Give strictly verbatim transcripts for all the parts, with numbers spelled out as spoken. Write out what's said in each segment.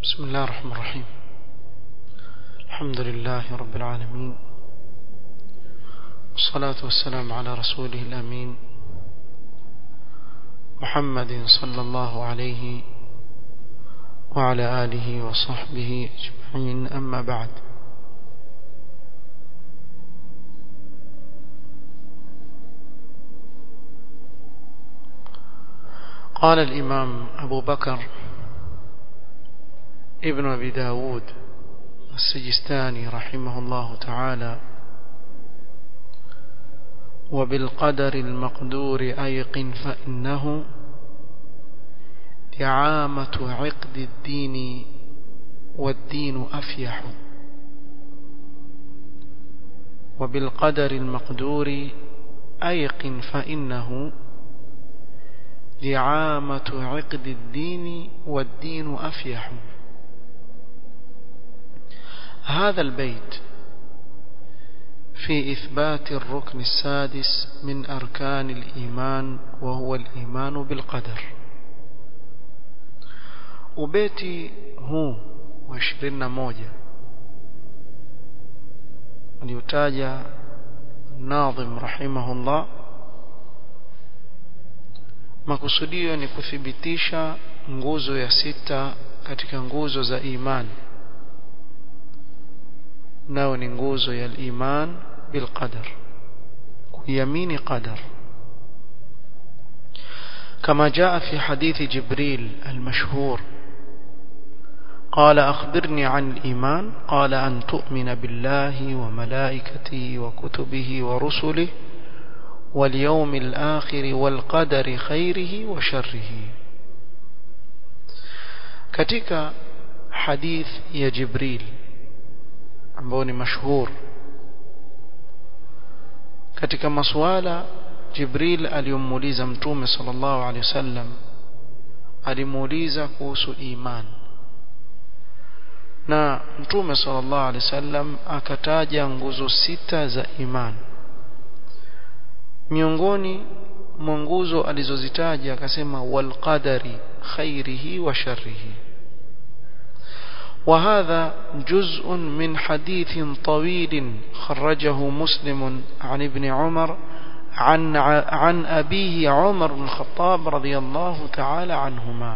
بسم الله الرحمن الرحيم. الحمد لله رب العالمين، والصلاة والسلام على رسوله الأمين محمد صلى الله عليه وعلى آله وصحبه أجمعين، أما بعد. قال الإمام أبو بكر ابن أبي داود السجستاني رحمه الله تعالى: وبالقدر المقدور أيقن فإنه دعامة عقد الدين والدين أفيح. وبالقدر المقدور أيقن فإنه دعامة عقد الدين والدين أفيح. هذا البيت في إثبات الركن السادس من أركان الإيمان، وهو الإيمان بالقدر. وبيتي هو وعشرين موجة ليتاجى الناظم رحمه الله makusudio ni kuthibitisha nguzo ya sita katika nguzo za imani, nao ni nguzo ya iman bil qadar, kuamini qadar, kama jaa fi hadithi Jibril al-mashhur قال أخبرني عن الإيمان قال أن تؤمن بالله وملائكته وكتبه ورسله واليوم الآخر والقدر خيره وشره. katika hadith ya Jibril ambao ni mashhur, katika maswala Jibril aliyomuuliza Mtume sallallahu alaihi wasallam, alimuuliza kuhusu iman, na Mtume sallallahu alaihi wasallam akataja nguzo sita za iman. Miongoni mwa nguzo alizozitaja akasema wal qadari khairihi wa sharrihi. وهذا جزء من حديث طويل خرجه مسلم عن ابن عمر عن عن أبيه عمر بن الخطاب رضي الله تعالى عنهما.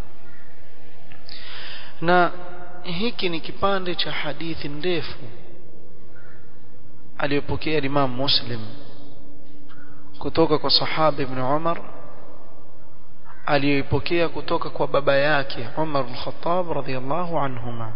na hiki ni kipande cha hadithi ndefu aliyopokea Imam Muslim kutoka kwa sahaba ibn Umar, aliyepokea kutoka kwa baba yake Umar bin Khattab radhiyallahu anhuma.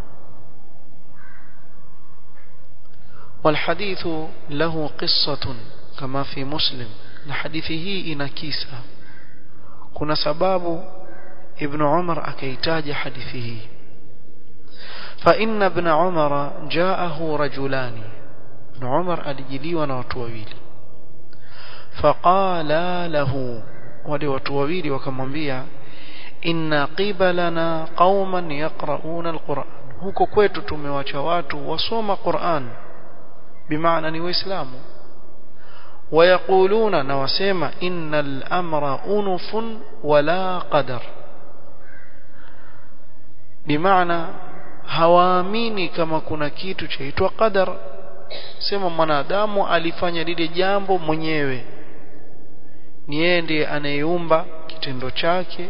والحديث له قصة كما في مسلم. na hadithi hii ina kisa, kuna sababu ibn Umar akaitaja hadithi hii. فإن ابن عمر جاءه رجلان. ابن عمر alijiliwa na watu wawili. فقال له, wale watu wawili wakamwambia, inna qibalana qauman yaqrauna alquran, huko kwetu tumewacha watu wasoma Qur'an, bimaana ni waislamu. Wayaquluna, na wasema, innal amra unufun wala qadar, bimaana hawaamini kama kuna kitu chaitwa qadar. Sema mwanadamu alifanya lile jambo mwenyewe, ni yeye ndiye anayeumba kitendo chake,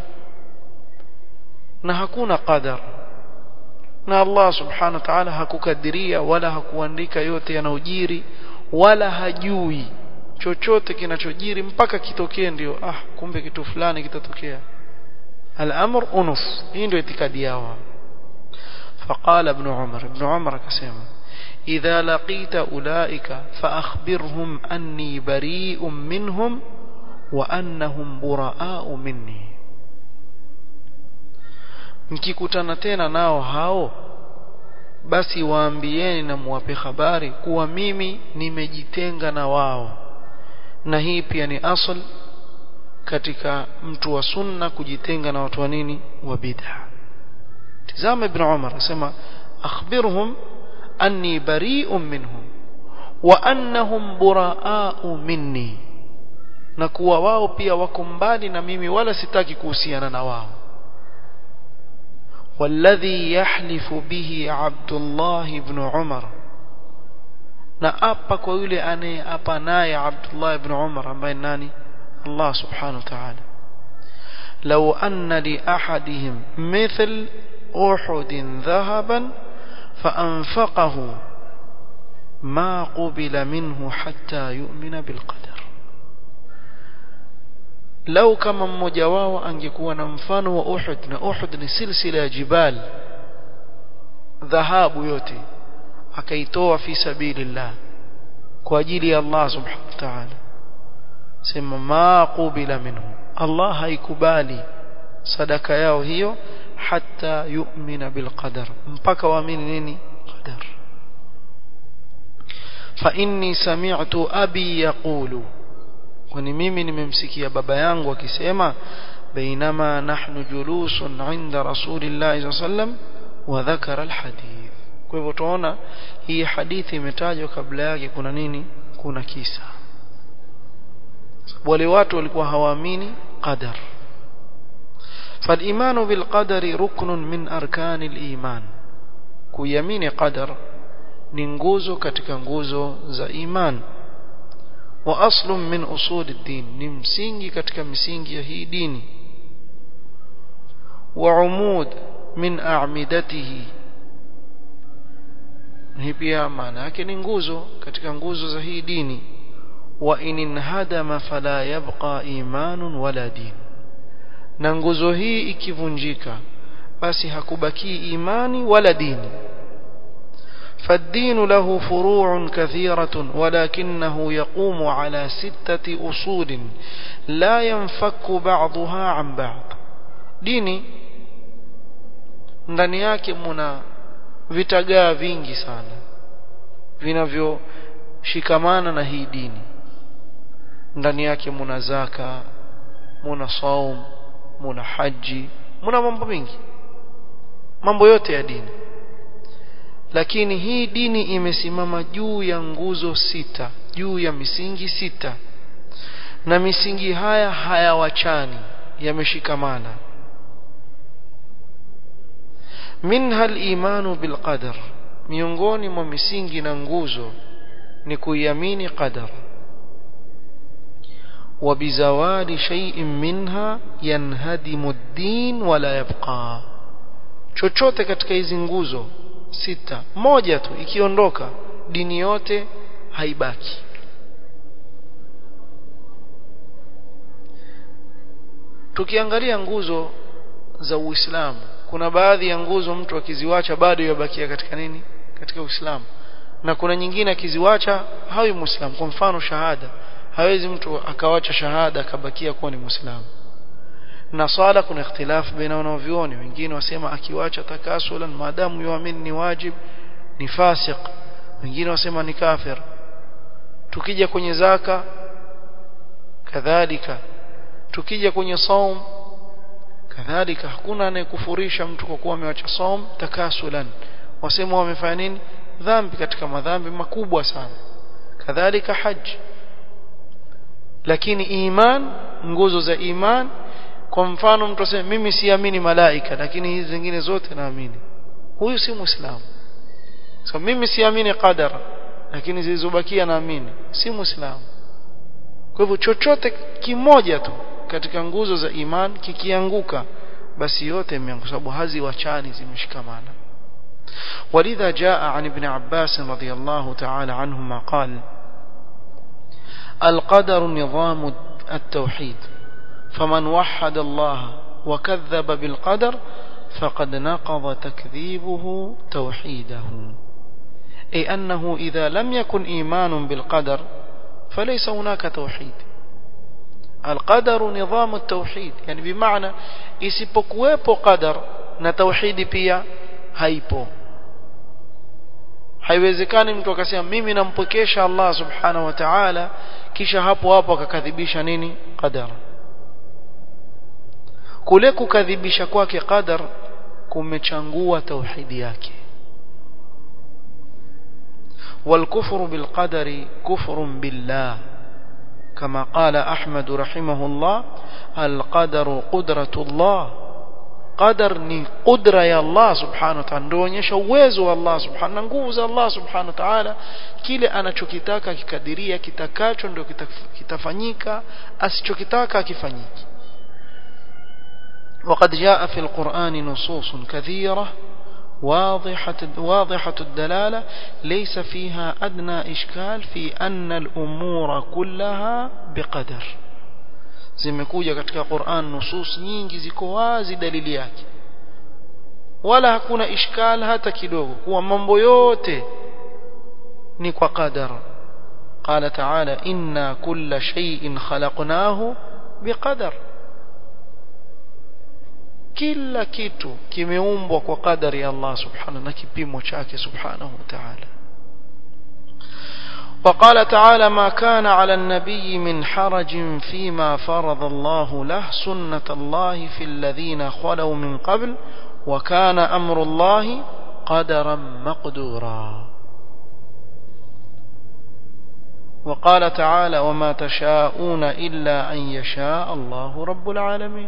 na hakuna qadar, na Allah subhanahu wa ta'ala hakukadiria wala hakuandika yote yanayojiri, wala hajui chochote kinachojiri mpaka kitokee ndio ah kumbe kitu fulani kitatokea. al-amr unuf, hii ndio itikadi yao. فقال ابن عمر, ابن عمر akasema, idha laqita ulaika faakhbirhum anni bari'un minhum wa annahum buraa'u minni, mkikutana tena nao hao basi waambieni na muwape habari kuwa mimi nimejitenga na wao. Na hii pia ni asl katika mtu wa sunna, kujitenga na watu wa nini, wa bid'a. tazama ibn Umar asema, akhbirhum anni bari'un minhum wa annahum buraa'u minni, na kuwa wao pia wako mbali na mimi wala sitaki kuhusiana na wao. والذي يحلف به عبد الله بن عمر na apa kwa yule anayeapa naye Abdullah ibn Umar ambaye nani Allah subhanahu wa ta'ala law anna li ahadihim mithl uhud dhahaban fa anfaqahu ma qubila minhu hatta yu'mina bil qadar law kama mmoja wao angekuwa na mfano wa Uhud na Uhud ni silsila ya jibal dhahabu yote akaitoa fi sabilillah kwa ajili ya Allah subhanahu wa ta'ala sema ma qubila minhu Allah haikubali sadaka yao hiyo hatta yu'mina bil qadar mpaka waamini nini qadar fa inni sami'tu abi yaqulu kwani mimi nimemsikia baba yangu akisema bainama nahnu julusun 'inda rasulillahi sallallahu alayhi wasallam wa dhakara alhadith kwa hivyo tunaona hii hadithi imetajwa kabla yake kuna nini kuna kisa wale watu walikuwa hawaamini qadar فالإيمان بالقدر ركن من أركان الإيمان كيمين قدر ننجوزو كتك نجوزو زا إيمان وأصل من أصول الدين نمسينجي كتك مسينجي هي ديني وعمود من أعمدته هي بيا معنى لكن ننجوزو كتك نجوزو زا هي ديني وإن انهدم فلا يبقى إيمان ولا دين na nguzo hii ikivunjika basi hakubaki imani wala dini فالدين له فروع كثيرة ولكنه يقوم على ستة أصول لا ينفك بعضها عن بعض dini ndani yake mna vitagaa vingi sana vinavyoshikamana na hii dini ndani yake mna zaka mna saum muna haji muna mambo mengi mambo yote ya dini lakini hii dini imesimama juu ya nguzo sita juu ya misingi sita na misingi haya hayawachani yameshikamana minha al-imanu bil qadar miongoni mwa misingi na nguzo ni kuiamini qadar وبزوال شيء منها ينهدم الدين ولا يبقى chochote katika hizi nguzo sita moja tu ikiondoka dini yote haibaki tukiangalia nguzo za Uislamu kuna baadhi ya nguzo mtu akiziwacha bado yabakia katika nini katika Uislamu na kuna nyingine akiziwacha hawi muislamu kwa mfano shahada hawezi mtu akawacha shahada akabakia kuwa ni muislamu na swala kuna ikhtilaf baina wanavyuoni wengine wasema akiwacha takasulan maadamu yuamini ni wajib ni fasik wengine wasema ni kafir tukija kwenye zaka kadhalika tukija kwenye saum kadhalika hakuna anayekufurisha mtu kwa kuwa amewacha saum takasulan wasema wamefanya nini dhambi katika madhambi makubwa sana kadhalika haji lakini iman nguzo za iman kwa mfano mtu aseme mimi siamini malaika lakini hizi zingine zote naamini huyu si muislamu so mimi siamini qadar lakini zilizobakia naamini si muislamu kwa hivyo chochote kimoja tu katika nguzo za iman kikianguka basi yote imeanguka sababu haziwachani zimeshikamana ولذا جاء عن ابن عباس رضي الله تعالى عنهما قال القدر نظام التوحيد فمن وحد الله وكذب بالقدر فقد نقض تكذيبه توحيده أي أنه إذا لم يكن إيمان بالقدر فليس هناك توحيد القدر نظام التوحيد يعني بمعنى isipokuwepo qadar na tauhidi pia haipo haiwezekani mtu akasema mimi nampokesha Allah subhanahu wa ta'ala kisha hapo hapo akakadhibisha nini qadar kule kukadhibisha kwake qadar kumechangua tauhidi yake والكفر بالقدر كفر بالله كما قال أحمد رحمه الله القدر قدرة الله qadar ni qudra ya Allah subhanahu wa ta'ala, ndio onyesha uwezo wa Allah subhanahu na nguvu za Allah subhanahu wa ta'ala. Kile anachokitaka kikadiria, kitakacho ndio kitafanyika, asichokitaka akifanyiki. وقد جاء في القرآن نصوص كثيرة واضحة واضحة الدلالة ليس فيها أدنى إشكال في أن الأمور كلها بقدر. zimekuja katika Qur'an nusus nyingi ziko wazi dalili yake, wala hakuna ishkal hata kidogo kuwa mambo yote ni kwa qadar. qala ta'ala inna kulla shay'in khalaqnahu biqadar, kila kitu kimeumbwa kwa qadari ya Allah subhanahu na kipimo chake subhanahu wa ta'ala. وقال تعالى ما كان على النبي من حرج فيما فرض الله له سنة الله في الذين خلوا من قبل وكان أمر الله قدرا مقدورا. وقال تعالى وما تشاءون إلا أن يشاء الله رب العالمين.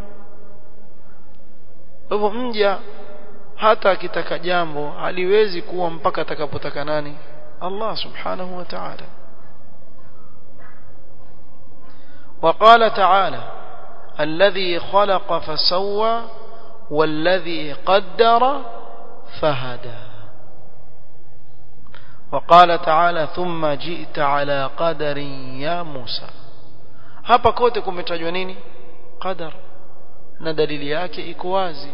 hivyo mja hata akitaka jambo haliwezi kuwa mpaka atakapotaka nani? Allah subhanahu wa ta'ala. وقال تعالى الذي خلق فسوى والذي قدر فهدى. وقال تعالى ثم جئت على قدر يا موسى. hapa kote kumetajwa nini? Qadar, na dalili yake iko wazi.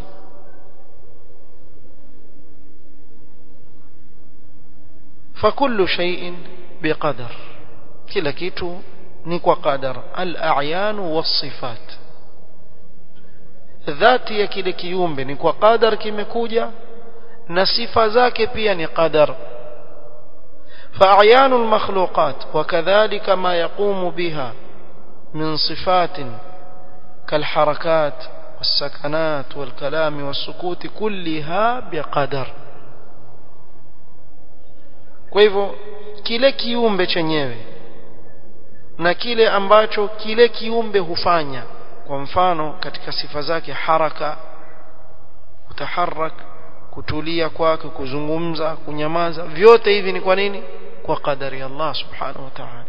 فكل شيء بقدر, kila kitu ni kwa qadar. al-a'yan was-sifat, dhati ya kile kiumbe ni kwa qadar kimekuja, na sifa zake pia ni qadar. فأعيان المخلوقات وكذلك ما يقوم بها من صفات كالحركات والسكنات والكلام والسكوت كلها بقدر. kwa hivyo kile kiumbe chenyewe na kile ambacho kile kiumbe hufanya, kwa mfano katika sifa zake haraka, kutaharak, kutulia kwake, kuzungumza, kunyamaza, vyote hivi ni kwa nini? Kwa qadari ya Allah subhanahu wa ta'ala.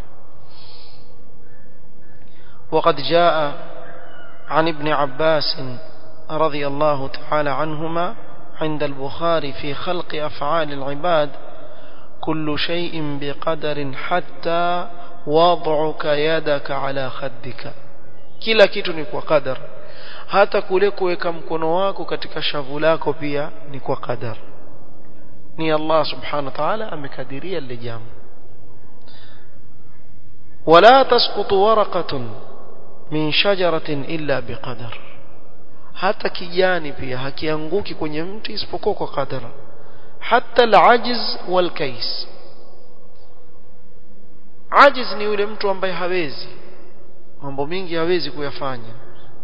وقد جاء عن ابن عباس رضي الله تعالى عنهما عند البخاري في خلق أفعال العباد كل شيء بقدر حتى وضعك يدك على خدك. kila kitu ni kwa qadar, hata kule kuweka mkono wako katika shavu lako pia ni kwa qadar. ni Allah subhanahu wa ta'ala amekadiria lile jambo. wala tasqutu waraqatun min shajaratin illa biqadar, hata kijani pia hakianguki kwenye mti isipokuwa kwa qadar. hatta al-ajiz wal-kais, ajiz ni yule mtu ambaye hawezi mambo mingi, hawezi kuyafanya,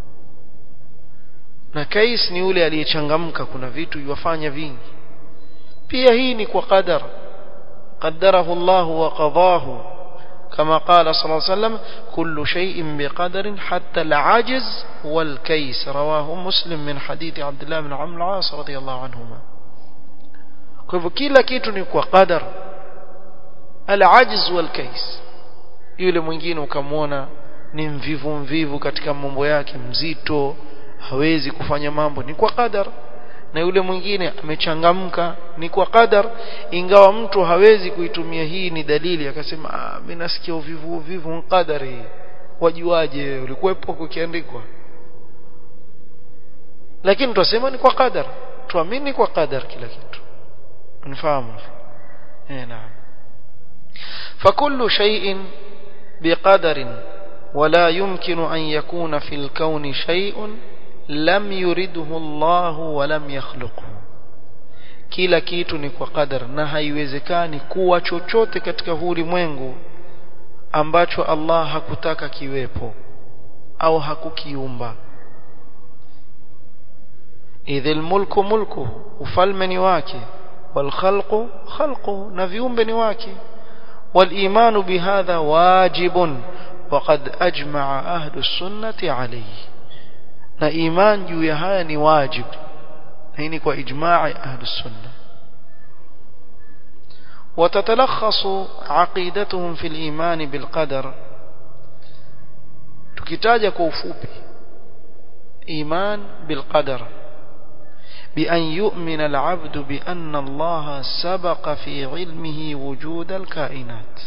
na kais ni yule aliyechangamka, kuna vitu yafanya vingi, pia hii ni kwa qadar. qaddarahu Allah wa qadahu kama qala sallallahu alayhi wasallam kullu shay'in biqadarin hatta al-ajiz wal-kais. rawahu Muslim min hadith Abdullah ibn Amr al-As radiyallahu anhuma. kwa hivyo kila kitu ni kwa qadar. al-ajiz wal-kais, yule mwingine ukamwona ni mvivu mvivu katika mambo yake, mzito, hawezi kufanya mambo, ni kwa qadar. na yule mwingine amechangamka, ni kwa qadar. ingawa mtu hawezi kuitumia hii ni dalili akasema ah, mimi nasikia uvivu uvivu, ni qadari. wajuaje? ulikuwepo kukiandikwa? lakini tutasema ni kwa qadar, tuamini kwa qadar kila kitu. unafahamu? eh naam. فكل شيء بقدر ولا يمكن أن يكون في الكون شيء لم يرده الله ولم يخلقه. kila kitu ni kwa qadar, na haiwezekani kuwa chochote katika ulimwengu ambacho Allah hakutaka kiwepo au hakukiumba. idhil mulku mulku, ufalme ni wake, wal khalqu khalqu, na viumbe ni wake. wal imanu bihadha wajibun وقد أجمع أهل السنة عليه. na iman juu ya haya ni wajib, hii kwa ijma'i ahli sunna. وتتلخص عقيدتهم في الإيمان بالقدر tukitaja kwa ufupi iman bilqadar بأن يؤمن العبد بأن الله سبق في علمه وجود الكائنات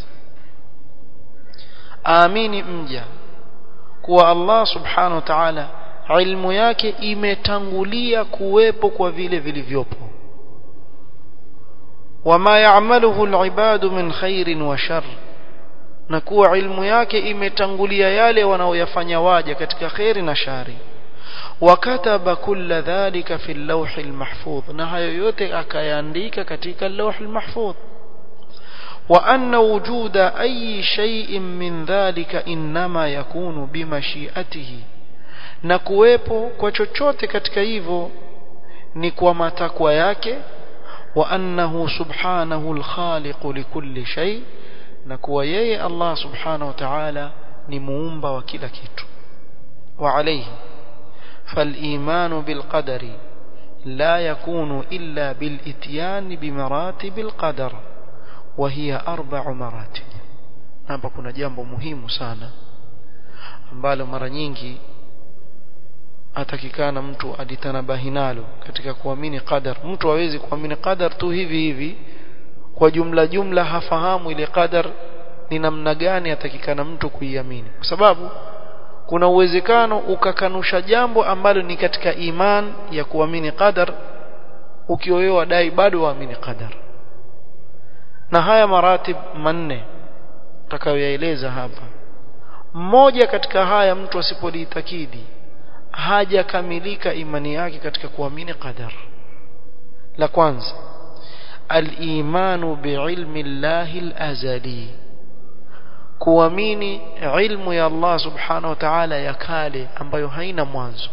آمين mja kuwa Allah subhanahu wa ta'ala ilmu yake imetangulia kuwepo kwa vile vilivyopo wama ya'maluhu al-ibadu min khairin wa shar na kuwa ilmu yake imetangulia yale wanaoyafanya waja katika khairi na shari wakataba kulla dhalika fi al-lawh al-mahfuz na hayo yote akayaandika katika al-lawh al-mahfuz wa anna wujuda ayi shay'in min dhalika inma yakunu bimashiatihi na kuwepo kwa chochote katika hivyo ni kwa matakwa yake wa annahu subhanahu al-khaliq likulli shay na kuwa yeye Allah subhanahu wa ta'ala ni muumba wa kila kitu wa alayhi فالإيمان بالقدر لا يكون إلا بالإتيان بمراتب القدر وهي أربع مراتب. hapa kuna jambo muhimu sana ambalo mara nyingi atakikana mtu aditanabahi nalo katika kuamini qadar. Mtu hawezi kuamini qadar tu hivi hivi kwa jumla jumla, hafahamu ile qadar ni namna gani atakikana mtu kuiamini, kwa sababu kuna uwezekano ukakanusha jambo ambalo ni katika iman ya kuamini qadar ukiowewa dai bado waamini qadar. Na haya maratib manne tutakayoyaeleza hapa, mmoja katika haya mtu asipoliitakidi hajakamilika imani yake katika kuamini qadar. La kwanza al-imanu bi'ilmi Allahi al-azali, kuamini ilmu ya Allah subhanahu wa ta'ala ya kale ambayo haina mwanzo,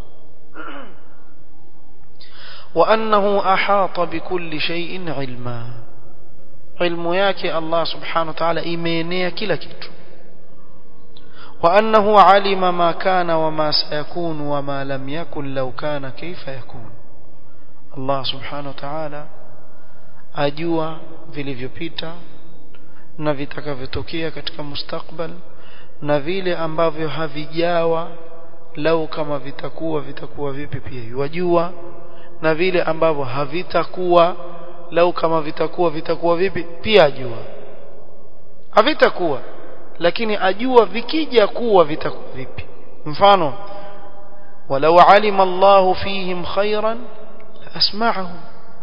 wa annahu ahata bikulli shay'in ilma, ilmu yake Allah subhanahu wa ta'ala imeenea kila kitu, wa annahu alima ma kana wa ma sayakun wa ma lam yakun law kana kayfa yakun. Allah subhanahu wa ta'ala ajua vilivyopita na vitakavyotokea katika mustakbal na vile ambavyo havijawa lau kama vitakuwa vitakuwa vipi pia yajua, na vile ambavyo havitakuwa lau kama vitakuwa vitakuwa vipi pia ajua. Havitakuwa lakini ajua vikija kuwa vitakuwa vipi. Mfano, walau alima Allahu fihim khairan asma'ahum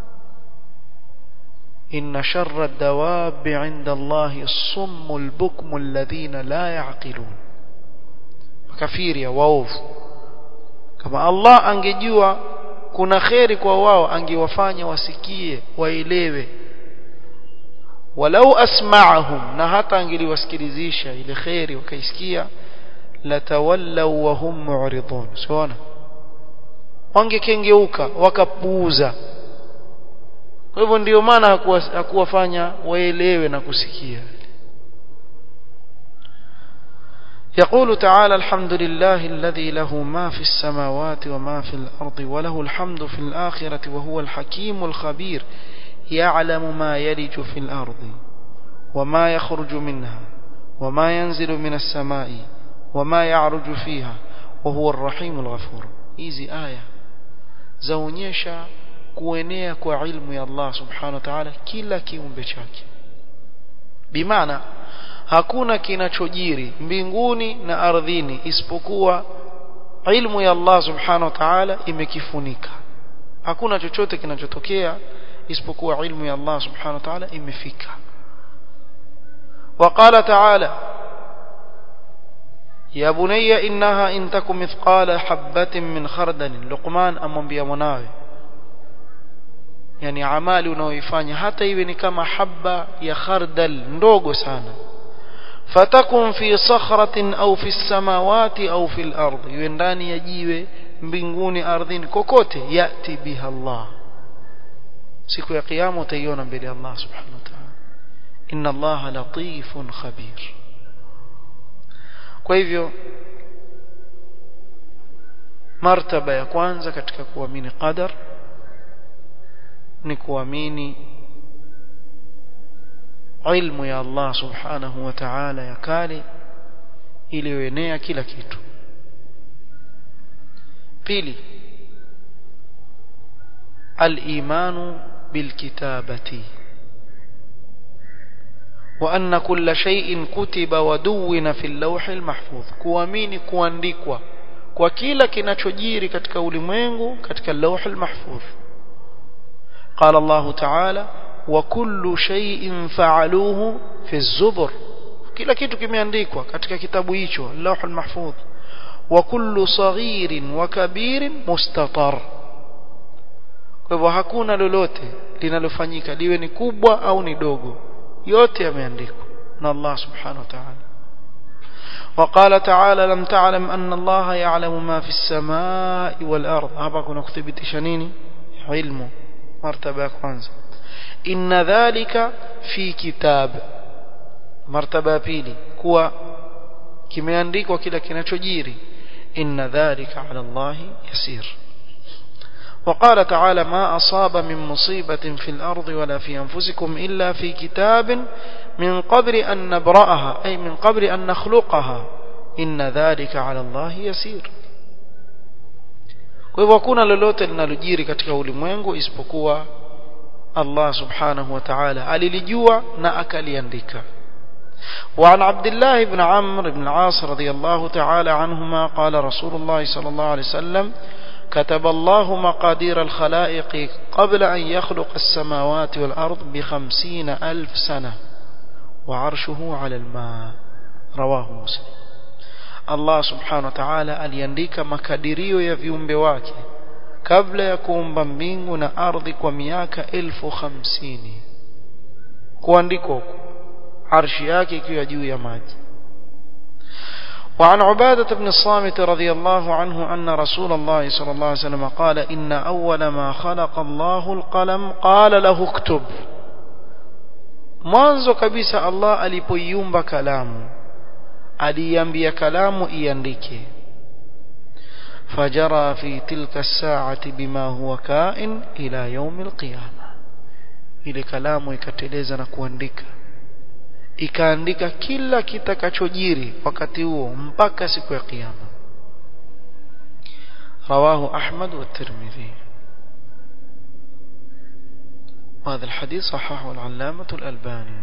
إن شر الدواب عند الله الصم البكم الذين لا يعقلون. كفير يا واوف كما الله angejua kuna khairi kwa wao angewafanya wasikie waelewe, walau asma'ahum, na hata angeliwasikilizisha ile khairi wakaisikia, latawallaw wa hum mu'ridun, siona wangekengeuka wakapuuza. Kwa hivyo ndio maana hakuwafanya waelewe na kusikia. يقول تعالى الحمد لله الذي له ما في السماوات وما في الأرض وله الحمد في الآخرة وهو الحكيم الخبير يعلم ما يلج في الأرض وما يخرج منها وما ينزل من السماء وما يعرج فيها وهو الرحيم الغفور. hizi aya zaonyesha kuenea kwa ilmu ya Allah subhanahu wa ta'ala kila kiumbe chake, bimaana hakuna kinachojiri mbinguni na ardhini isipokuwa ilmu ya Allah subhanahu wa ta'ala imekifunika. Hakuna chochote kinachotokea isipokuwa ilmu ya Allah subhanahu wa ta'ala imefika. وقال تعالى يا بني إنها إن تك مثقال حبة من خردل. لقمان amwambia mwanawe, yani amali unaoifanya hata iwe ni kama habba ya khardal ndogo sana, fatakun fi sakhratin au fi samawati au fi al-ard, iwe ndani ya jiwe, mbinguni, ardhini, kokote, yati biha Allah, siku ya kiyama utaiona mbele ya Allah subhanahu wa ta'ala. inna Allah latifun khabir. Kwa hivyo martaba ya kwanza katika kuamini qadar ni kuamini ilmu ya Allah subhanahu wa ta'ala ya kale iliyoenea kila kitu. Pili, al-imanu bilkitabati wa anna kulla shay'in kutiba wa duwina fil lawhil mahfuz, kuamini kuandikwa kwa kila kinachojiri katika ulimwengu katika lawhil mahfuz. Qala Allah ta'ala wa kullu shay'in fa'aluhu fi zubur, kila kitu kimeandikwa katika kitabu hicho lawhul mahfuz. Wa kullu saghirin wa kabirin mustatar, kwa hivyo hakuna lolote linalofanyika liwe ni kubwa au ni dogo, yote yameandikwa na Allah subhanahu wa ta'ala. وقال تعالى لم تعلم أن الله يعلم ما في السماء والأرض, hapa kuna kuthibitisha nini? Ilmu, martaba ya kwanza. Inna dhalika fi kitab, martaba ya pili kuwa kimeandikwa kila kinachojiri. Inna dhalika ala Allah yasir. وقال تعالى ما أصاب من مصيبة في الأرض ولا في أنفسكم إلا في كتاب من قبل أن نبرأها أي من قبل أن نخلقها إن ذلك على الله يسير. kwa hivyo hakuna lolote linalojiri katika ulimwengu isipokuwa Allah subhanahu wa ta'ala alilijua na akaliandika. وعن عبد الله بن عمرو بن العاص رضي الله تعالى عنهما قال رسول الله صلى الله عليه وسلم كتب الله مقادير الخلائق قبل أن يخلق السماوات والأرض بخمسين ألف سنة وعرشه على الماء, رواه مسلم. Allah subhanahu wa ta'ala aliandika makadirio ya viumbe wake kabla ya kuumba mbingu na ardhi kwa miaka elfu hamsini, kuandikwa huko arshi yake ikiwa juu ya maji. وعن عبادة بن الصامت رضي الله عنه أن رسول الله صلى الله عليه وسلم قال إن أول ما خلق الله القلم قال له اكتب, mwanzo kabisa Allah alipoiumba kalamu aliambia kalamu iandike. فجرى في تلك الساعة بما هو كائن إلى يوم القيامة, ile kalamu ikateleza na kuandika, ikaandika kila kitakachojiri wakati huo mpaka siku ya kiyama. رواه أحمد والترمذي. وهذا الحديث صححه العلامة الألباني.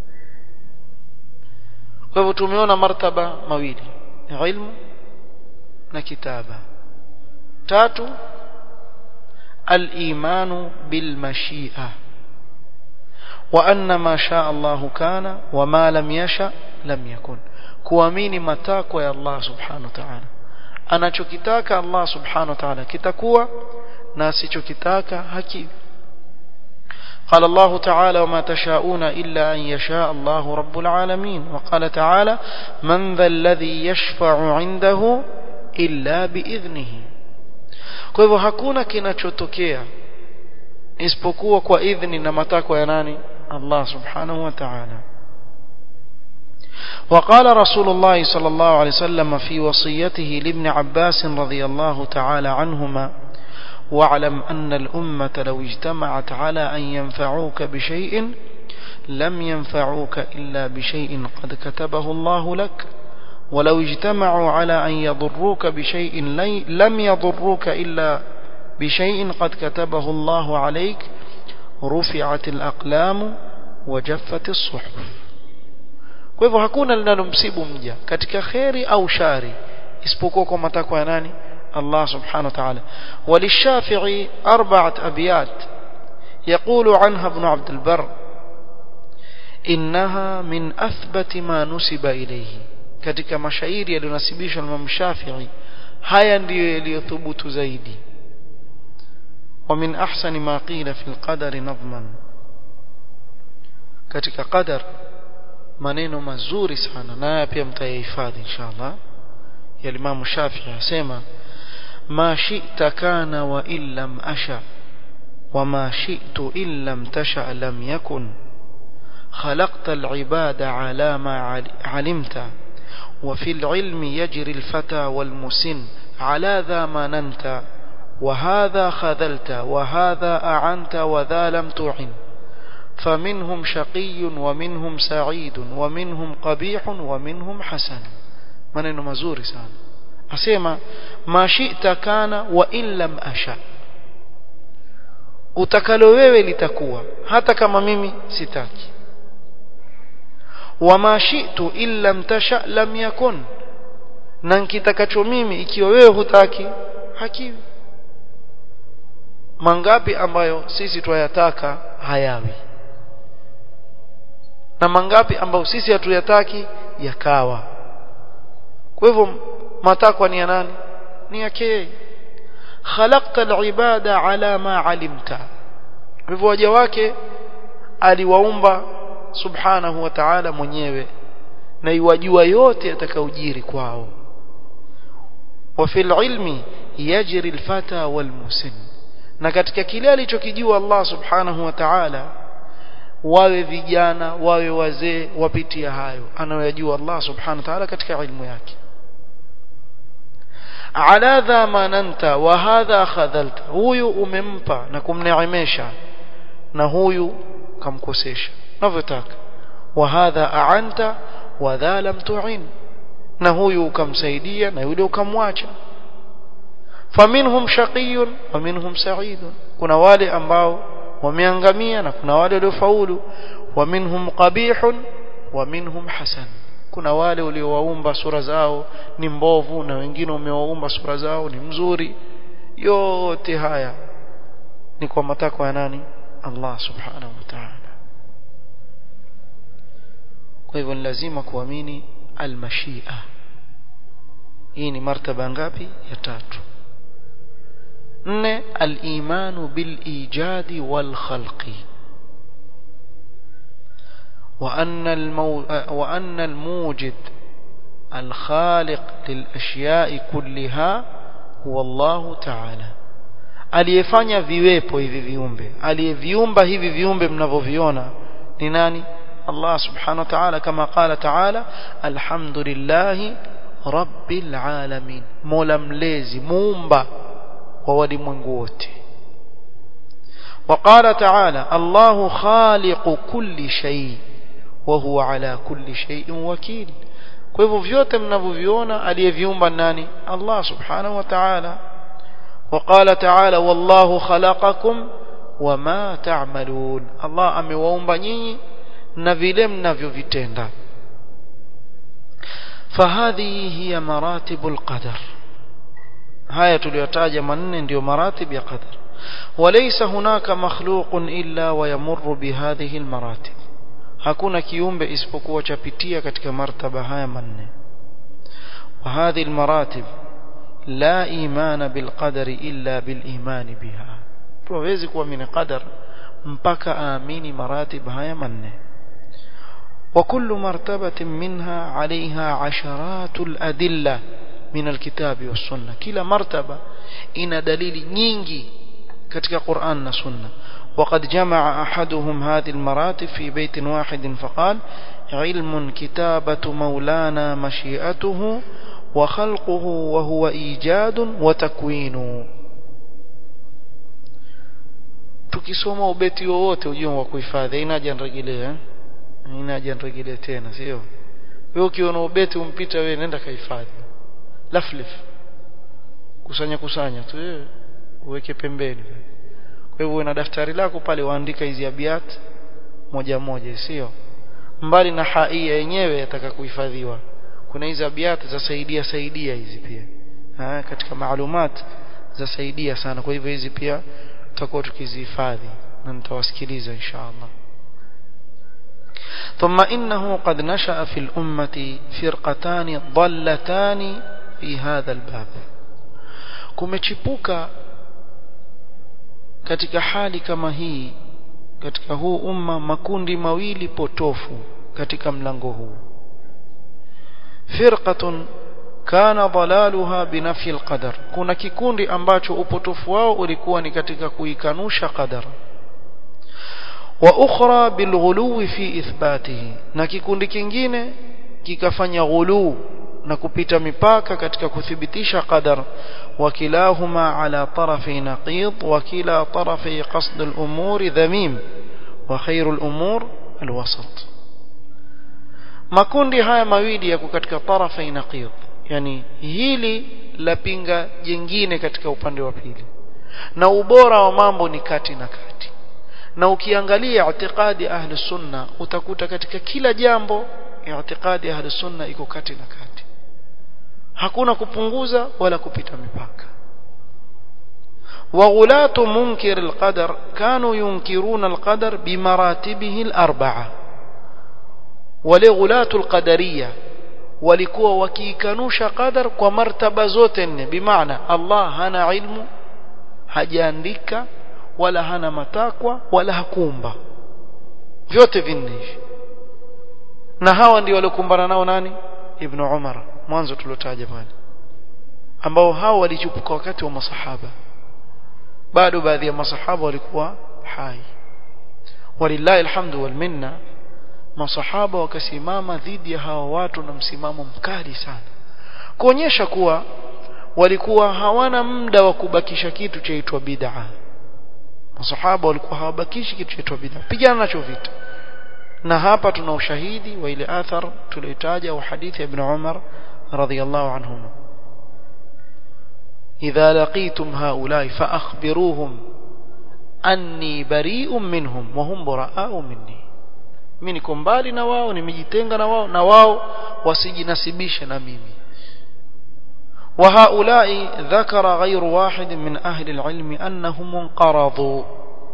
kwa hivyo tumeona martaba mawili, ilmu na kitaba. Tatu, al-imanu bil mashi'a wa anna ma shaa Allah kana wa ma lam yasha lam yakun, kuamini matakwa ya Allah subhanahu wa ta'ala, anachokitaka Allah subhanahu wa ta'ala kitakuwa na asichokitaka hakiwi. قال الله تعالى وما تشاءون إلا أن يشاء الله رب العالمين. وقال تعالى من ذا الذي يشفع عنده إلا بإذنه. kwa hivyo hakuna kinachotokea isipokuwa kwa idhni na matakwa ya nani? Allah subhanahu wa ta'ala. وقال رسول الله صلى الله عليه وسلم في وصيته لابن عباس رضي الله تعالى عنهما واعلم أن الأمة لو اجتمعت على أن ينفعوك بشيء لم ينفعوك إلا بشيء قد كتبه الله لك ولو اجتمعوا على أن يضروك بشيء لم يضروك إلا بشيء قد كتبه الله عليك رفعت الأقلام وجفت الصحف. kwa hivyo hakuna linalomsibu mja katika khairi au shari isipokuwa kwa matakwa ya nani? الله سبحانه وتعالى. وللشافعي أربعة أبيات يقول عنها ابن عبد البر إنها من أثبت ما نسب إليه, katika mashairi yaliyonasibishwa na Imam Shafi'i haya ndiyo yaliyothubutu zaidi. ومن أحسن ما قيل في القدر نظما, katika qadar maneno mazuri sana na pia mtayahifadhi inshallah ya Imam Shafi'i asema ما شئت كان وإن لم أشأ وما شئت إن لم تشأ لم يكن خلقت العباد على ما علمت وفي العلم يجري الفتى والمسن على ذا ما ننت وهذا خذلت وهذا أعنت وذا لم تعن فمنهم شقي ومنهم سعيد ومنهم قبيح ومنهم حسن. maneno mazuri sana. Asema ma shi'ta kana wa in lam asha, utakalo wewe litakuwa hata kama mimi sitaki. wa ma shi'tu illa lam tasha lam yakun, na nikitakacho mimi ikiwa wewe hutaki hakiwi. Mangapi ambayo sisi twayataka hayawi, na mangapi ambayo sisi hatuyataki yakawa. Kwa hivyo matakwa ni ya nani? Ni yake. Khalaqta al-ibada ala ma alimta, hivyo waja wake aliwaumba subhanahu wa ta'ala mwenyewe na iwajua yote yatakayojiri kwao. wa fil ilmi yajri al-fata wal musin, na katika kile alichokijua Allah subhanahu wa ta'ala, wawe vijana wawe wazee wapitia hayo anayojua Allah subhanahu wa ta'ala katika ilmu yake. ala dha mananta wa hadha khadhalta, huyu umempa na kumneemesha na huyu kamkosesha unavyotaka. wa hadha a'anta wa dha lam tu'in, na huyu ukamsaidia na yule ukamwacha. faminhum shaqiyyun wa minhum sa'idun, kuna wale ambao wameangamia na kuna wale waliofaulu. wa minhum qabihun wa minhum hasan, kuna wale waliowaumba sura zao ni mbovu na wengine umewaumba sura zao ni mzuri. yote haya ni kwa matakwa ya nani? Allah subhanahu wa ta'ala. kwa hivyo ni lazima kuamini al-mashia. hii ni martaba ngapi? ya tatu. nne, al-imanu bil-ijadi wal-khalqi, وأن المو... وأن الموجد الخالق للأشياء كلها هو الله تعالى. aliyefanya viwepo hivi viumbe, aliyeviumba hivi viumbe mnavyoviona ni nani? Allah subhanahu wa ta'ala, kama qala ta'ala alhamdulillahi rabbil alamin, mola mlezi muumba wa walimwengu wote. وقال تعالى الله خالق كل شيء وهو على كل شيء وكيل. kwa hivyo vyote mnavyoviona aliyeviumba nani? Allah subhanahu wa ta'ala. وقال تعالى والله خلقكم وما تعملون, Allah amewaumba nyinyi na vile mnavyovitenda. فهذه هي مراتب القدر, haya tuliyotaja manne ndio maratib ya qadar. وليس هناك مخلوق إلا ويمر بهذه المراتب, hakuna kiumbe isipokuwa chapitia katika martaba haya manne. وهذه المراتب لا إيمان بالقدر إلا بالإيمان بها, tuwezi kuamini qadar mpaka aamini maratib haya manne. وكل مرتبة منها عليها عشرات الأدلة من الكتاب والسنة, kila martaba ina dalili nyingi katika Qur'an na Sunna. وقد جمع أحدهم هذه المراتب في بيت واحد فقال علم كتابة مولانا مشيئته وخلقه وهو إيجاد وتكوين. tukisoma ubeti wowote ujue wa kuhifadhi, inaje nrejelea inaje nrejelea tena, sio wewe ukiona ubeti umpita wewe nenda kahifadhi, laflif kusanya kusanya tu wewe uweke pembeni. kwa hivyo una daftari lako pale waandika hizi abiyat moja moja, sio mbali na haia yenyewe yataka kuhifadhiwa. kuna hizi abiyat za saidia saidia hizi pia ha, katika maalumat za saidia sana. kwa hivyo hizi pia tutakuwa tukizihifadhi na nitawasikiliza inshallah. ثم إنه قد نشأ في الأمة فرقتان ضلتان في هذا الباب, kumechipuka katika hali kama hii katika huu umma makundi mawili potofu katika mlango huu. firqatun kana dalaluha binafi alqadar, kuna kikundi ambacho upotofu wao ulikuwa ni katika kuikanusha qadar. wa ukhra bilghuluwi fi ithbatihi, na kikundi kingine kikafanya ghulu na kupita mipaka katika kuthibitisha qadar wakilahuma ala tarafi naqid wa kila tarafi qasd al-umuri dhamim wa khairul umur al-wasat. Makundi haya mawili yako katika tarafi naqid, yani hili lapinga jingine katika upande wa pili, na ubora wa mambo ni kati na kati. Na ukiangalia i'tiqadi ahli sunna utakuta katika kila jambo i'tiqadi ahli sunna iko kati na kati, hakuna kupunguza wala kupita mipaka. وغلاة منكر القدر كانوا ينكرون القدر بمراتبه الأربعة. ولغلاة القدرية walikuwa wakikanusha qadar kwa martaba zote nne, bimaana Allah hana ilmu, hajaandika wala hana matakwa wala hakuumba, vyote vinne. Na hawa ndio waliokumbana nao nani? Ibn Umar mwanzo tulotaja pale, ambao hao walichupuka wakati wa masahaba, bado baadhi ya masahaba walikuwa hai. Walillahi alhamdu wal minna, masahaba wakasimama dhidi ya hawa watu na msimamo mkali sana, kuonyesha kuwa walikuwa hawana muda wa kubakisha kitu chaitwa bid'a. Masahaba walikuwa hawabakishi kitu chaitwa bid'a, pigana nacho vita. Na hapa tuna ushahidi wa ile athar tuliotaja wa hadithi ya Ibn Umar radhiyallahu anhuma, idha laqitum haula'i fa akhbiruhum anni bari'un minhum wa hum bara'u minni, mimi niko mbali na wao, nimejitenga na wao na wao wasijinasibishe na mimi. Wa haula'i dhakara ghayru wahid min ahli al-ilm annahum munqaradu,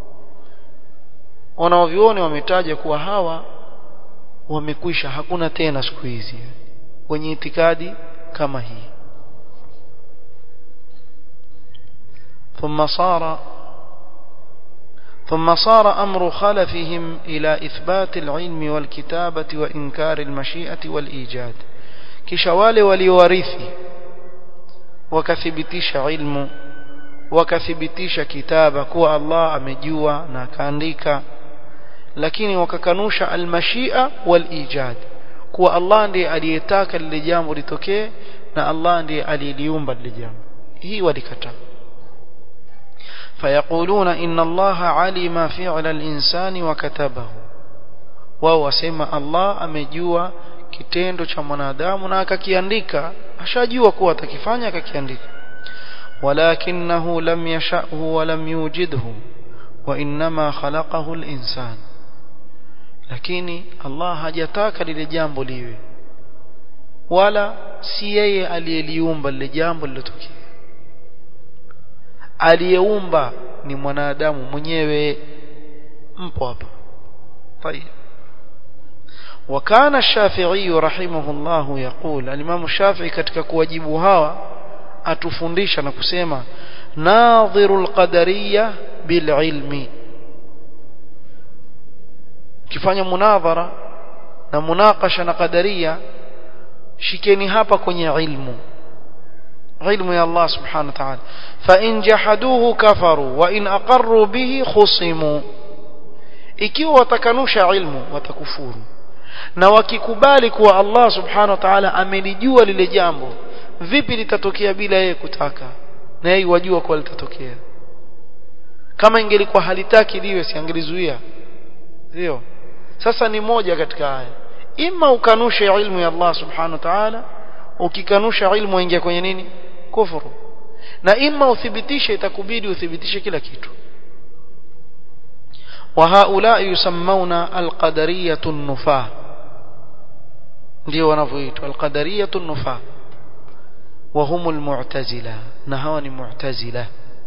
wanaovioni wametaja kuwa hawa wamekwisha, hakuna tena siku hizi wenye itikadi kama hii. thumma sara ثم صار أمر خلفهم إلى إثبات العلم والكتابة وإنكار المشيئة والإيجاد. كشوال وليورثي وكثبتيش علم وكثبتيش كتابة كو الله أمجوا ناكانديكا، لكن وككنوش المشيئة والإيجاد كو الله ndiye aliyetaka lile jambo litokee na Allah ndiye aliliumba lile jambo, hii walikataa. فيقولون إن الله علم فعل الإنسان وكتبه، wao wasema Allah amejua kitendo cha mwanadamu na akakiandika, ashajua kuwa atakifanya akakiandika. walakinahu lam yasha'hu wa lam yujidhu wa inma khalaqahu al-insan, lakini Allah hajataka lile jambo liwe, wala si yeye aliyeliumba lile jambo lilotokea, aliyeumba ni mwanadamu mwenyewe. mpo hapa طيب. وكان الشافعي رحمه الله يقول, الإمام الشافعي katika kuwajibu hawa atufundisha na kusema nadhirul qadariyya bil ilmi, kifanya munadhara na munakasha na qadariya, shikeni hapa kwenye ilmu, علم يا الله سبحانه وتعالى. فإن جحدوه كفروا وإن أقروا به خصموا, ikiwa watakanusha ilmu watakufuru, na wakikubali kuwa Allah subhanahu wa ta'ala amelijua lile jambo, vipi litatokea bila yeye kutaka na yeye wajua kwa litatokea? Kama ingelikuwa halitaki liwe, si angelizuia? Ndio. Sasa ni moja katika haya, ima ukanushe ilmu ya Allah subhanahu wa ta'ala, ukikanusha ilmu ingia kwenye nini? Kufuru. Na ima uthibitishe, itakubidi uthibitishe kila kitu. wa haula yusammuna alqadariyatu an-nufah, ndio wanavyoitwa alqadariyatu an-nufah, wa humul mu'tazila, na hawa ni mu'tazila.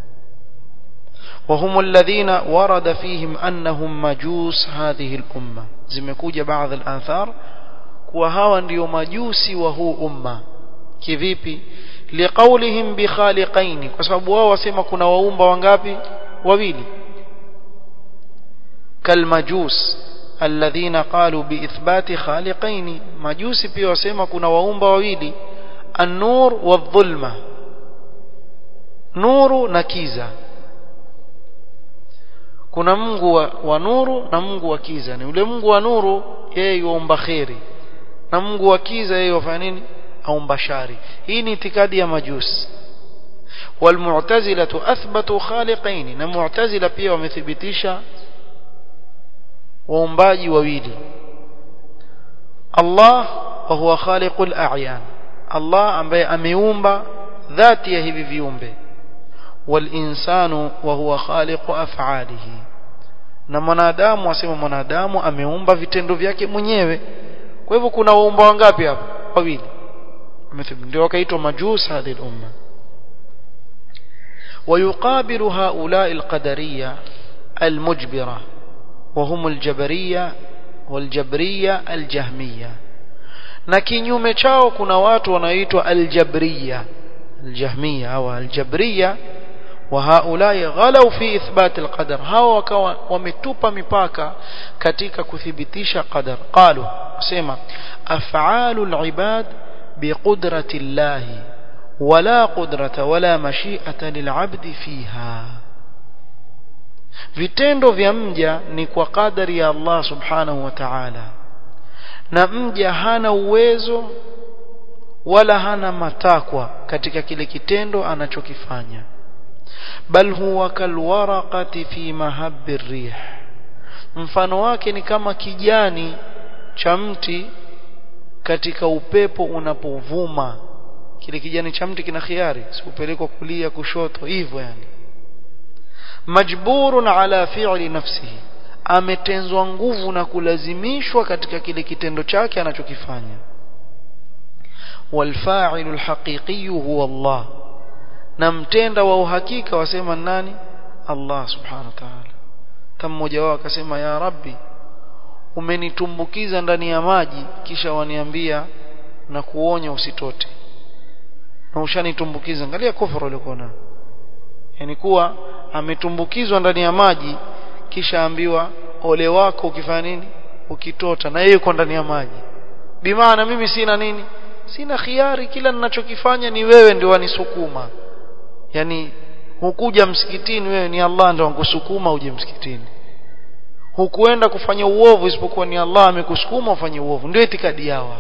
wa humul ladhina warada fihim annahum majus hadhihi al-umma, zimekuja baadhi al-athar kuwa hawa ndio majusi wa huu umma. Kivipi? liqaulihim bi khaliqaini, kwa sababu wao wasema kuna waumba wangapi? Wawili. kalmajus alladhina qalu bi ithbati khaliqaini, majusi pia wasema kuna waumba wawili, an-nur wadh-dhulma, nuru na kiza. kuna Mungu wa, wa nuru na Mungu wa kiza. Ni ule Mungu wa nuru yeye yuomba khairi, na Mungu wa kiza yeye wafanya nini? au mbashari. Hii ni itikadi ya majusi. والمعتزلة أثبتوا خالقين, na mu'tazila pia wamethibitisha waumbaji wawili, Allah wa huwa khaliqul a'yan, Allah ambaye ameumba dhati ya hivi viumbe, wal insanu wa huwa khaliqu af'alihi, na mwanadamu wasema mwanadamu ameumba vitendo vyake mwenyewe. Kwa hivyo kuna waumba wangapi hapa? Wawili. Ndio wakaitwa majus hadhi al-umma. ويقابل هؤلاء القدرية المجبرة وهم الجبرية والجبرية الجهمية, na kinyume chao kuna watu wanaitwa aljabriya aljahmiya au aljabriya, wa haulai ghalau fi ithbat alqadar, hao wakawa wametupa mipaka katika kuthibitisha qadar. Qalu, sema af'alu alibad biqudrati llahi wala qudrata wala mashi'ata lil'abdi fiha, vitendo vya mja ni kwa kadari ya Allah subhanahu wa ta'ala, na mja hana uwezo wala hana matakwa katika kile kitendo anachokifanya. Bal huwa kalwaraqati fi mahabbi rih, mfano wake ni kama kijani cha mti katika upepo unapovuma. Kile kijani cha mti kina khiari, si upelekwa kulia kushoto hivyo yani. Majburun ala fi'li nafsihi, ametenzwa nguvu na kulazimishwa katika kile kitendo chake anachokifanya. Wal fa'ilu alhaqiqi huwa Allah, na mtenda wa uhakika wasema nani? Allah subhanahu wa ta'ala. Kama mmoja wao akasema, ya Rabbi, umenitumbukiza ndani ya maji kisha waniambia na kuonya usitote, na ushanitumbukiza. Angalia kufuru alikuwa nayo, yani kuwa ametumbukizwa ndani ya maji kisha ambiwa ole wako ukifanya nini, ukitota, na yeye yuko ndani ya maji. Bimaana mimi sina nini, sina khiari, kila ninachokifanya ni wewe ndio wanisukuma. Yani hukuja msikitini wewe, ni Allah ndio anakusukuma uje msikitini. Hukuenda kufanya uovu isipokuwa ni Allah amekusukuma ufanye uovu. Ndio itikadi yao.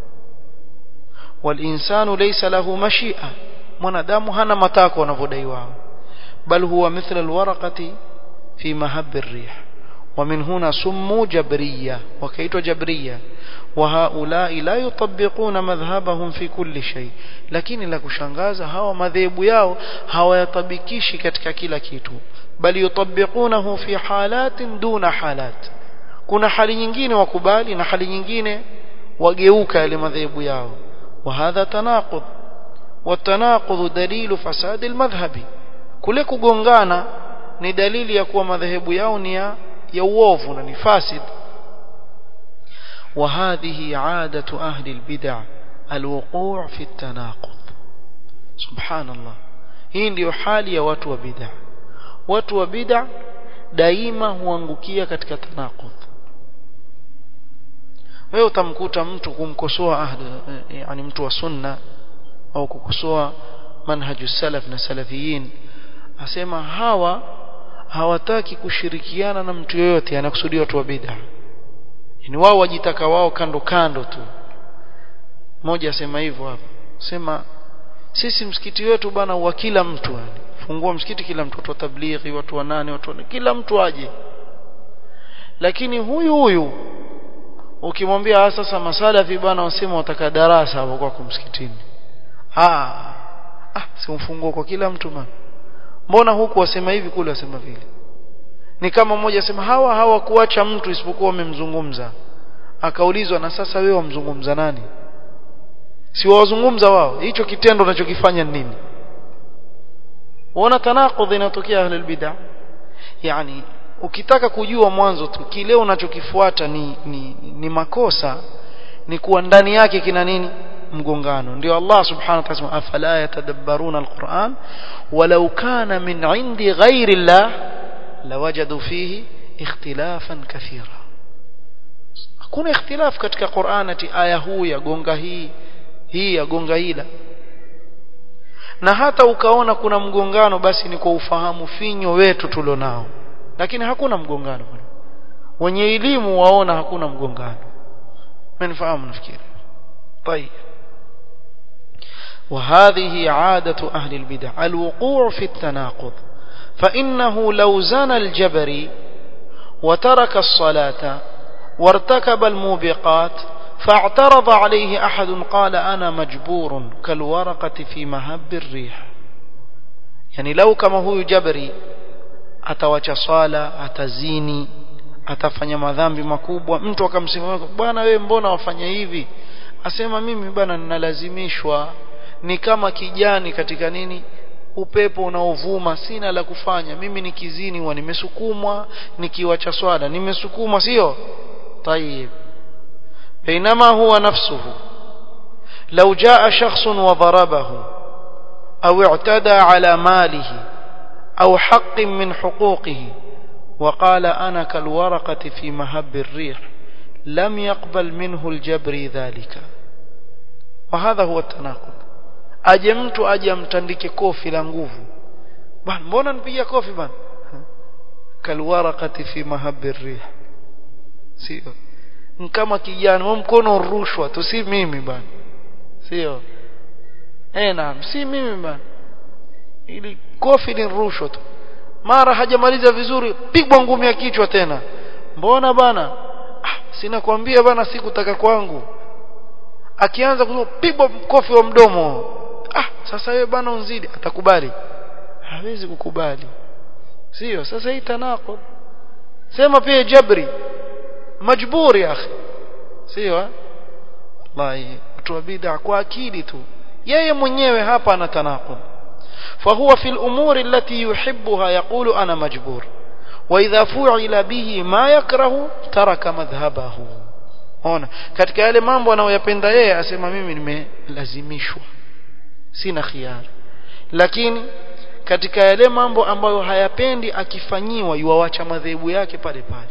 Wal insanu laysa lahu mashi'a, mwanadamu hana matako wanavodai wao. Bal huwa mithla alwaraqati fi mahabbi ar-rih, wa min huna summu jabriyya, wakaitwa jabriyya. Wa haula'i la yutabbiquna madhhabahum fi kulli shay, lakini la kushangaza hawa madhehebu yao hawayatabikishi katika kila kitu, bali yutabbiqunahu fi halatin duna halat. Kuna hali nyingine wakubali na hali nyingine wageuka yale madhehebu yao. وهذا تناقض, والتناقض دليل فساد المذهب, kule kugongana ni dalili ya kuwa madhehebu yao ni ya, ya uovu na ni fasid. وهذه عادة أهل البدع الوقوع في التناقض. سبحان الله, hii ndio hali ya watu wa bid'a. Watu wa bid'a daima huangukia katika tanaqudh. Wewe utamkuta mtu kumkosoa ahli, yani mtu wa sunna au kukosoa manhaju salaf na salafiyin, asema hawa hawataki kushirikiana na mtu yoyote, anakusudia watu wa bid'a. Ni wao wajitaka wao kando kando tu. Mmoja asema hivyo hapa, sema sisi msikiti wetu bana wa kila mtu, yani fungua msikiti kila mtu, watu wa tablighi, watu wa nane, watu wa kila mtu aje. Lakini huyu huyu ukimwambia sasa masalafi bana wasema wataka darasa hapo kwa kumsikitini, ah ah si mfunguo kwa kila mtu bana, mbona huku wasema hivi kule wasema vile. Ni kama mmoja asema hawa hawakuacha mtu isipokuwa wamemzungumza. Akaulizwa, na sasa wewe wamzungumza nani? Si wawazungumza wao, hicho kitendo unachokifanya ni nini? Waona tanaqudh inatokea ahli albid'ah. Yani ukitaka kujua mwanzo tu kile unachokifuata ni, ni ni makosa, ni kuwa ndani yake kina nini? Mgongano. Ndio Allah subhanahu wa ta'ala afala yatadabbaruna alquran walau kana min indi ghairi Allah lawajadu fihi ikhtilafan kathira. Hakuna ikhtilaf katika Qur'an ati aya huu ya gonga hii, hii ya gonga hila. Na hata ukaona kuna mgongano, basi ni kwa ufahamu finyo wetu tulionao, lakini hakuna mgongano. Wenye elimu waona hakuna mgongano. Mnafahamu nafikiri. Tayeb. وهذه عادة أهل البدع الوقوع في التناقض فإنه لو زنى الجبري وترك الصلاة وارتكب الموبقات فاعترض عليه أحد قال أنا مجبور كالورقة في مهب الريح. يعني لو كما هو جبري atawacha swala, atazini, atafanya madhambi makubwa, mtu akamsimama, bwana wewe mbona wafanya hivi? Asema mimi bwana ninalazimishwa, ni kama kijani katika nini, upepo unaovuma, sina la kufanya, mimi nikizini huwa nimesukumwa, nikiwacha swala nimesukumwa, sio? طيب بينما هو نفسه لو جاء شخص وضربه أو اعتدى على ماله أو حق من حقوقه وقال أنا كالورقة في مهب الريح لم يقبل منه الجبري ذلك. وهذا هو التناقض. aje mtu aje amtandike kofi la nguvu, bwana mbona nipiga kofi bwana, kalwaraqati fi mahabbi rih, sio kama kijana wa mkono rushwa tu, si mimi bwana, sio eh naam, si mimi bwana, ili kofi ni rushwa tu, mara hajamaliza vizuri pigwa ngumi ya kichwa tena, mbona bwana, ah, sina kuambia bwana sikutaka kwangu, akianza kupigwa kofi wa mdomo, ah sasa wewe bwana unzidi, atakubali? Hawezi kukubali, sio? Sasa hii tanaqud. Sema pia jabri majbur ya akhi, sio? wallahi watu wa bid'a kwa akili tu, yeye mwenyewe hapa ana tanaqud. فهو في الأمور التي يحبها يقول أنا مجبور وإذا فعل به ما يكره ترك مذهبه. ona katika yale mambo anayoyapenda yeye asema mimi nimelazimishwa, sina khiyari, lakini katika yale mambo ambayo hayapendi akifanyiwa yuawacha madhehebu yake pale pale.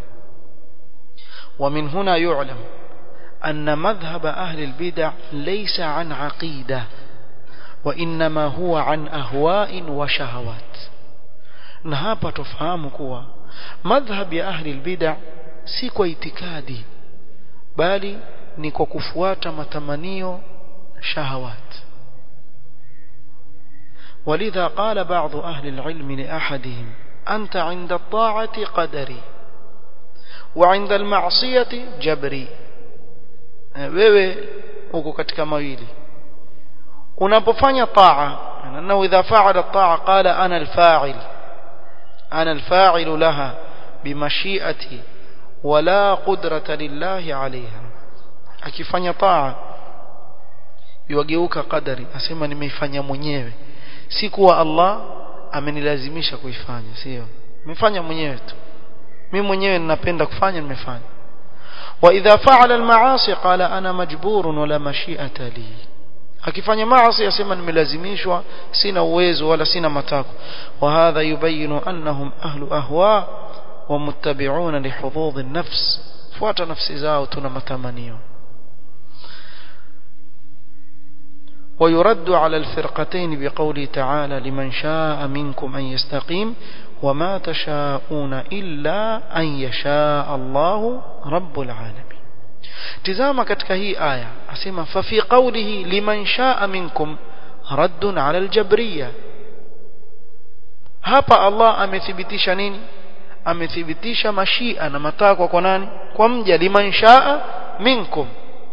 ومن هنا يعلم أن مذهب أهل البدع ليس عن عقيدة وإنما هو عن أهواء وشهوات. na hapa tufahamu kuwa madhhab ya ahli albid'a si kwa itikadi, bali ni kwa kufuata matamanio, shahawat. ولذا قال بعض أهل العلم لأحدهم أنت عند الطاعة قدري وعند المعصية جبري. wewe uko katika mawili, unapofanya taa, anna idha fa'ala taa qala ana al-fa'il ana al-fa'il laha bimashi'ati wala qudrata lillahi 'alayha. akifanya taa yuageuka qadari, asema nimeifanya mwenyewe, si kuwa Allah amenilazimisha kuifanya, sio? nimefanya mwenyewe tu, mimi mwenyewe ninapenda kufanya, nimefanya. wa idha fa'ala al-ma'asi qala ana majburun wala mashi'ata li. akifanya maasi asema nimelazimishwa, sina uwezo wala sina matako. wa hadha yubayinu annahum ahlu ahwa wa muttabi'una li hudud an-nafs, fuata nafsi zao tuna matamanio. ويرد على الفرقتين بقوله تعالى لمن شاء منكم أن يستقيم وما تشاءون إلا أن يشاء الله رب العالمين. تزام katika hii aya asema fa fi qawlihi liman shaa minkum radd ala aljabriyya. hapa Allah amethibitisha nini? amethibitisha mashia na matakwa kwa nani? kwa mja, liman shaa minkum,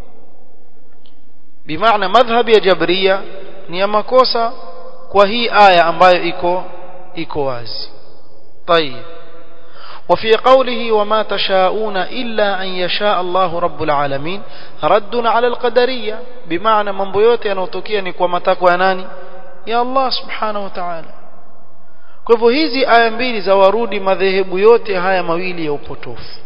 bimaana madhhab ya jabriyya ni ya makosa kwa hii aya ambayo iko iko wazi. طيب وفي قوله وما تشاءون إلا أن يشاء الله رب العالمين رد على القدرية، بمعنى mambo yote yanayotokea ni kwa matakwa ya nani? ya Allah subhanahu wa ta'ala. kwa hivyo hizi aya mbili za warudi madhehebu yote haya mawili ya upotofu.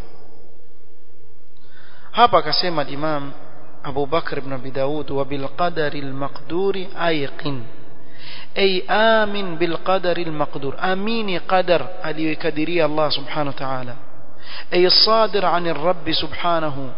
hapa akasema Imam Abu Bakr ibn Abi Daud wa bil qadari al maqduri ayqin أي آمن بالقدر المقدور، آمين قدر اليكدري الله سبحانه وتعالى، أي الصادر عن الرب سبحانه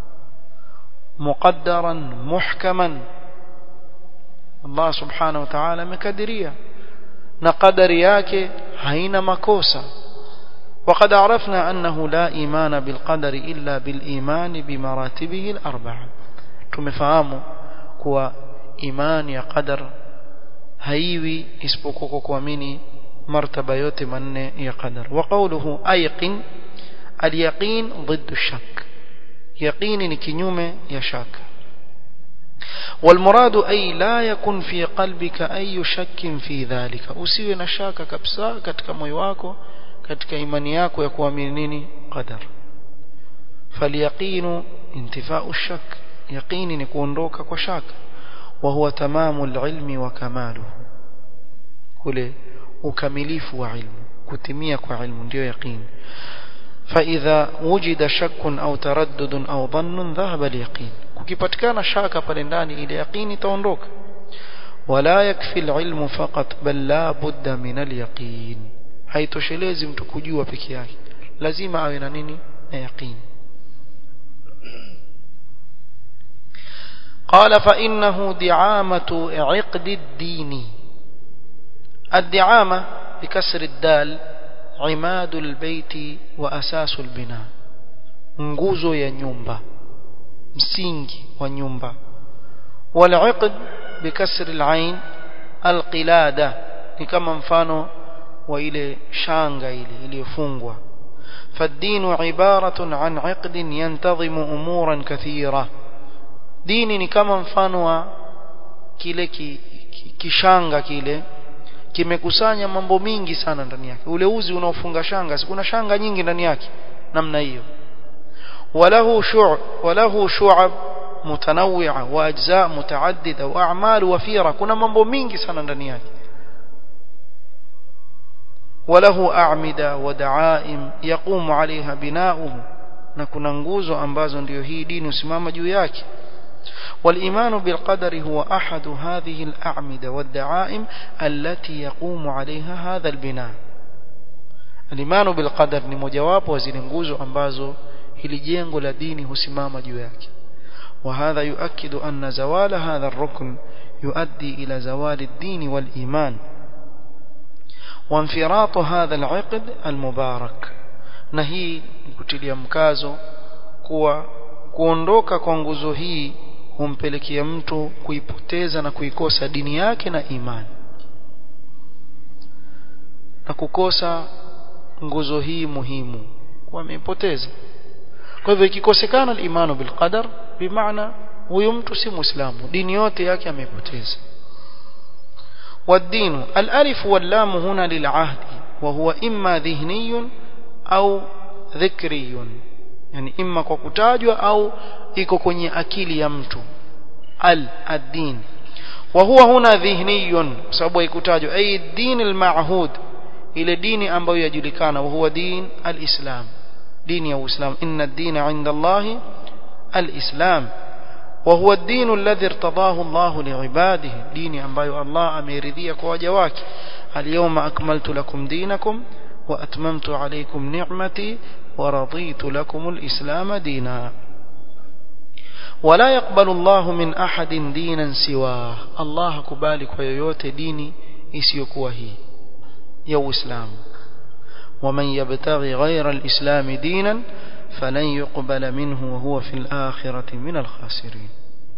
مقدرا محكما. الله سبحانه وتعالى مكدريا نقدر ياك حين مكوسا. وقد عرفنا أنه لا إيمان بالقدر إلا بالإيمان بمراتبه الأربعة. تمفهموا كوا imani ya qadar haiwi isipokuwa kwa kuamini martaba yote manne ya qadar. Wa qawluhu ayqin, al-yaqin ضد الشك, yaqini ni kinyume ya shaka. والمراد أي لا يكن في قلبك أي شك في ذلك, usiwe na shaka kabisa katika moyo wako katika imani yako ya kuamini nini qadar. فاليقين انتفاء الشك, yaqini ni kuondoka kwa shaka. وهو تمام العلم وكماله, kule ukamilifu wa ilmu, kutimia kwa ilmu ndio yaqini. فإذا وجد شك أو تردد أو ظن ذهب اليقين, kukipatikana shaka pale ndani ile yaqini itaondoka. ولا يكفي العلم فقط بل لا بد من اليقين, haitoshelezi mtu kujua peke yake, lazima awe na nini na yaqini. قال فإنه دعامة عقد الدين. الدعامة بكسر الدال عماد البيت وأساس البناء, nguzo ya nyumba, msingi wa nyumba. والعقد بكسر العين القلادة, ni kama mfano wa ile shanga ile iliyofungwa. فالدين عبارة عن عقد ينتظم أمورا كثيرة, dini ni kama mfano wa kile kishanga kile kimekusanya mambo mingi sana ndani yake. Ule uzi unaofunga shanga, kuna shanga nyingi ndani yake namna hiyo. walahu shu' walahu shu'ab mutanawwi'a wa ajza' mutaaddida wa a'mal wafira, kuna mambo mingi sana ndani yake. walahu a'mida wa da'aim yaqumu 'alayha bina'uhu, na kuna nguzo ambazo ndio hii dini usimama juu yake. والإيمان بالقدر هو أحد هذه الأعمدة والدعائم التي يقوم عليها هذا البناء. الإيمان بالقدر ni mojawapo wa zile nguzo ambazo hili jengo la dini husimama juu yake. وهذا يؤكد أن زوال هذا الركن يؤدي إلى زوال الدين والإيمان وانفراط هذا العقد المبارك. na hii kutilia mkazo kuwa kuondoka kwa nguzo hii humpelekea mtu kuipoteza na kuikosa dini yake na imani, na kukosa nguzo hii muhimu kwa amepoteza. Kwa hivyo ikikosekana al-imanu bil qadar, bimaana huyo mtu si muislamu, dini yote yake amepoteza. والدين الالف واللام هنا للعهد وهو اما ذهني au ذكري, yani imma kwa kutajwa au iko kwenye akili ya mtu. al ad-din wa huwa huna dhihniyun, sababu ikutajwa ay ad-din al-ma'hud, ile dini ambayo yajulikana. wa huwa din al-islam, dini ya Uislamu. inna ad-dina 'inda Allahi al-islam wa huwa ad-din alladhi irtadahu Allahu li'ibadihi, dini ambayo Allah ameridhia kwa waja wake. al-yawma akmaltu lakum dinakum wa atmamtu 'alaykum ni'mati ورضيت لكم الإسلام دينا. ولا يقبل الله من أحد دينا سواه, الله كبالك ويوت ديني isiyokuwa hii ya Uislamu. ومن يبتغي غير الإسلام دينا فلن يقبل منه وهو في الآخرة من الخاسرين.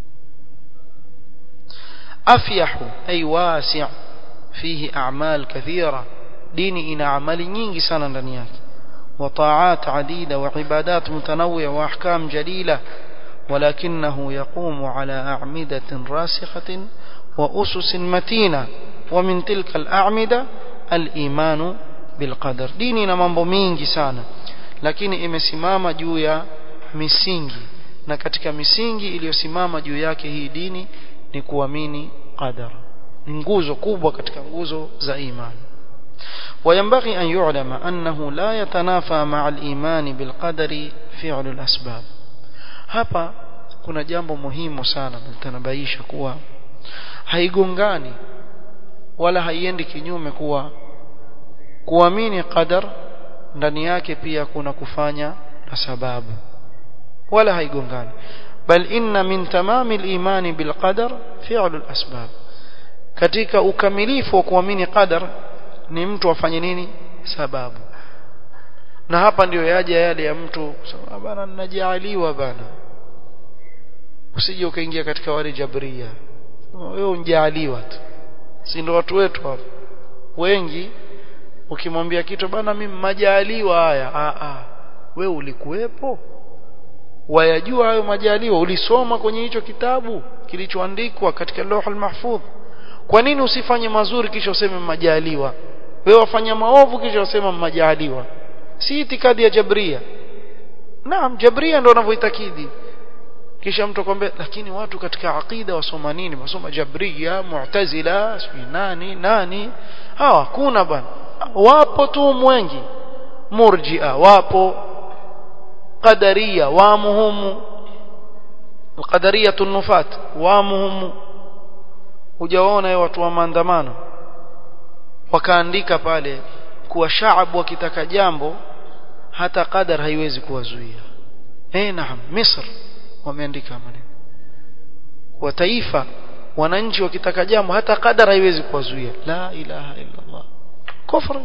أفيح أي واسع, فيه أعمال كثيرة, ديني إن أعمال nyingi sana ndani yake, وطاعات عديدة وعبادات متنوعة وأحكام جليلة, ولكنه يقوم على أعمدة راسخة وأسس متينة, ومن تلك الأعمدة الإيمان بالقدر. ديننا mambo mingi sana, lakini imesimama juu ya misingi, na katika misingi iliyosimama juu yake hii dini ni kuamini qadar. Ni nguzo kubwa katika nguzo za imani. وينبغي أن يعلم أنه لا يتنافى مع الإيمان بالقدر فعل الأسباب. hapa kuna jambo muhimu sana nitanabaisha kuwa haigongani wala haiendi kinyume, kuwa kuamini qadar ndani yake pia kuna kufanya na sababu, wala haigongani. bal inna min tamami al-iman bil qadar fi'l al-asbab, katika ukamilifu wa kuamini qadar ni mtu afanye nini? Sababu. Na hapa ndio yaja yale ya mtu kusema bana ninajaaliwa bana, usije ukaingia katika wale jabria, wewe unjaaliwa tu. Si ndio watu wetu hapo wengi, ukimwambia kitu bana mimi majaliwa haya, a a wewe ulikuwepo? Wayajua hayo majaliwa? Ulisoma kwenye hicho kitabu kilichoandikwa katika Lauhul Mahfudh? Kwa nini usifanye mazuri kisha useme majaliwa? Wewe wafanya maovu kisha useme majaliwa? Si itikadi ya Jabria. Naam, Jabria ndio wanavyoitakidi. Kisha mtu akwambia lakini watu katika aqida wasoma nini? Wasoma Jabria, Mu'tazila, sio nani nani. Hawa kuna bana. Wapo tu wengi. Murji'a wapo, Qadariya wamuhum, Qadariyatun nufat wamuhum. Hujaona watu wa maandamano wakaandika pale kuwa shaabu wakitaka jambo hata qadar haiwezi kuwazuia. Eh, naam, Misri wameandika maneno kwa taifa, wananchi wakitaka jambo hata qadar haiwezi kuwazuia. La ilaha illa Allah, kufru,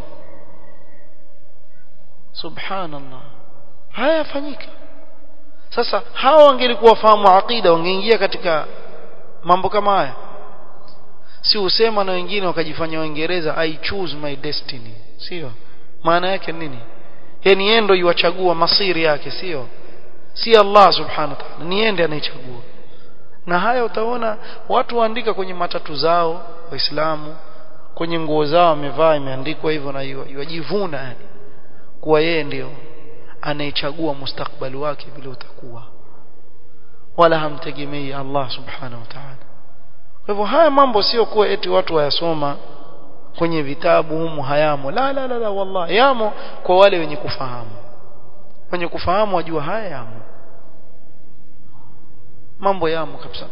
subhanallah. Haya yafanyika. Sasa hao wangelikuwa fahamu aqida wangeingia katika mambo kama haya. Si usema na wengine wakajifanya Waingereza, I choose my destiny, sio? Maana yake nini? Yani yeye ndio yuachagua masiri yake, sio? Si Allah subhanahu wa ta'ala, ni yeye ndiye anayechagua. Na haya utaona watu waandika kwenye matatu zao, Waislamu kwenye nguo zao wamevaa imeandikwa hivyo, na yajivuna yani kuwa yeye ndio anayechagua mustakbali wake vile utakuwa, wala hamtegemei Allah subhanahu wa ta'ala. Kwa hivyo haya mambo sio kuwa eti watu wayasoma kwenye vitabu humu hayamo. La la la, la wallahi yamo kwa wale wenye kufahamu. Wenye kufahamu wajua haya yamo. Mambo yamo kabisa.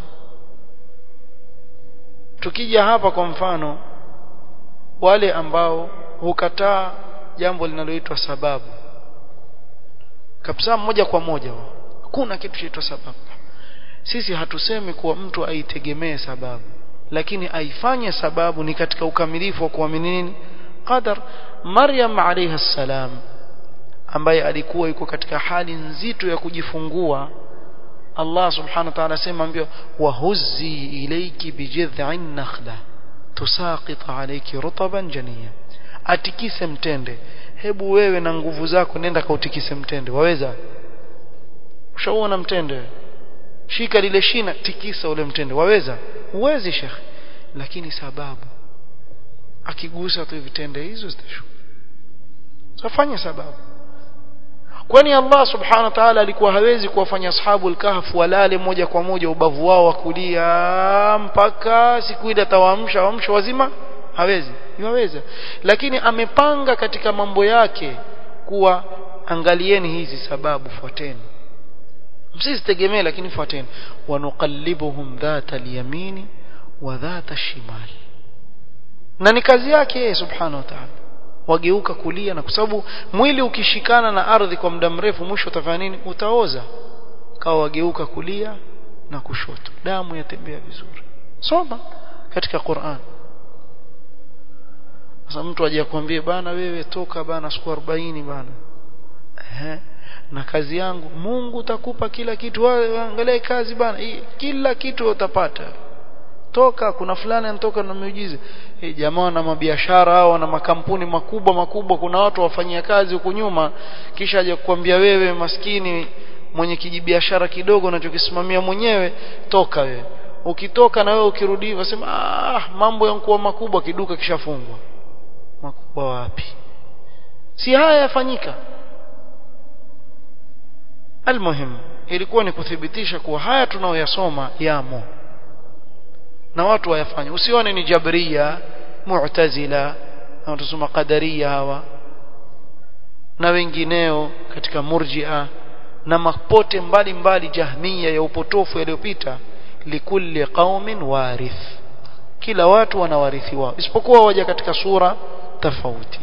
Tukija hapa kwa mfano, wale ambao hukataa jambo linaloitwa sababu kabisa moja kwa moja, hakuna kitu chaitwa sababu. Sisi hatusemi kuwa mtu aitegemee sababu, lakini aifanye sababu ni katika ukamilifu wa kuamini nini? Qadar. Maryam alayha salam ambaye alikuwa yuko katika hali nzito ya kujifungua, Allah subhanahu wa ta'ala sema ambio wahuzzi ilayki bijidh'in nakhla tusaqit alayki rutban janiya, atikise mtende. Hebu wewe na nguvu zako nenda kautikise mtende, waweza? Ushaona mtende? Shika lile shina, tikisa ule mtende, waweza? Huwezi shekhi. Lakini sababu akigusa tu vitende hizo zitashuka. Safanya sababu. Kwani Allah subhanahu wa ta'ala alikuwa hawezi kuwafanya ashabul kahf walale moja kwa moja ubavu wao wa kulia mpaka siku ile atawaamsha waamsha wazima? Hawezi. Yaweza. Lakini amepanga katika mambo yake kuwa angalieni hizi sababu, fuateni. Msisitegemee lakini fuateni. Wa nuqallibuhum dhata al-yamini wa dhata ash-shimal. Na ni kazi yake yeye subhanahu wa ta'ala. Wageuka kulia, na kwa sababu mwili ukishikana na ardhi kwa muda mrefu mwisho utafanya nini? Utaoza. Kawa wageuka kulia na kushoto, damu yatembea vizuri. Soma katika Qur'an. Sasa mtu aje akwambie bana wewe toka bana siku arobaini bana, ehe, na kazi yangu Mungu utakupa kila kitu, wewe angalia kazi bana, kila kitu utapata. Toka kuna fulani anatoka na miujiza. Eh, jamaa na mabiashara hao na makampuni makubwa makubwa, kuna watu wafanyia kazi huko nyuma, kisha aje kukwambia wewe maskini mwenye kijibiashara kidogo unachokisimamia mwenyewe, toka wewe. Ukitoka na wewe ukirudi wasema ah, mambo yankuwa makubwa, kiduka kishafungwa. Makubwa wapi? Si haya yafanyika. Almuhim ilikuwa ni kuthibitisha kuwa haya tunaoyasoma yamo na watu wayafanya. Usione ni Jabria, Mu'tazila au tusema Qadariya hawa na wengineo katika Murji'a na mapote mbali mbali Jahmiya ya upotofu yaliyopita. Likulli qaumin warith, kila watu wana warithi wao, isipokuwa waja katika sura tofauti.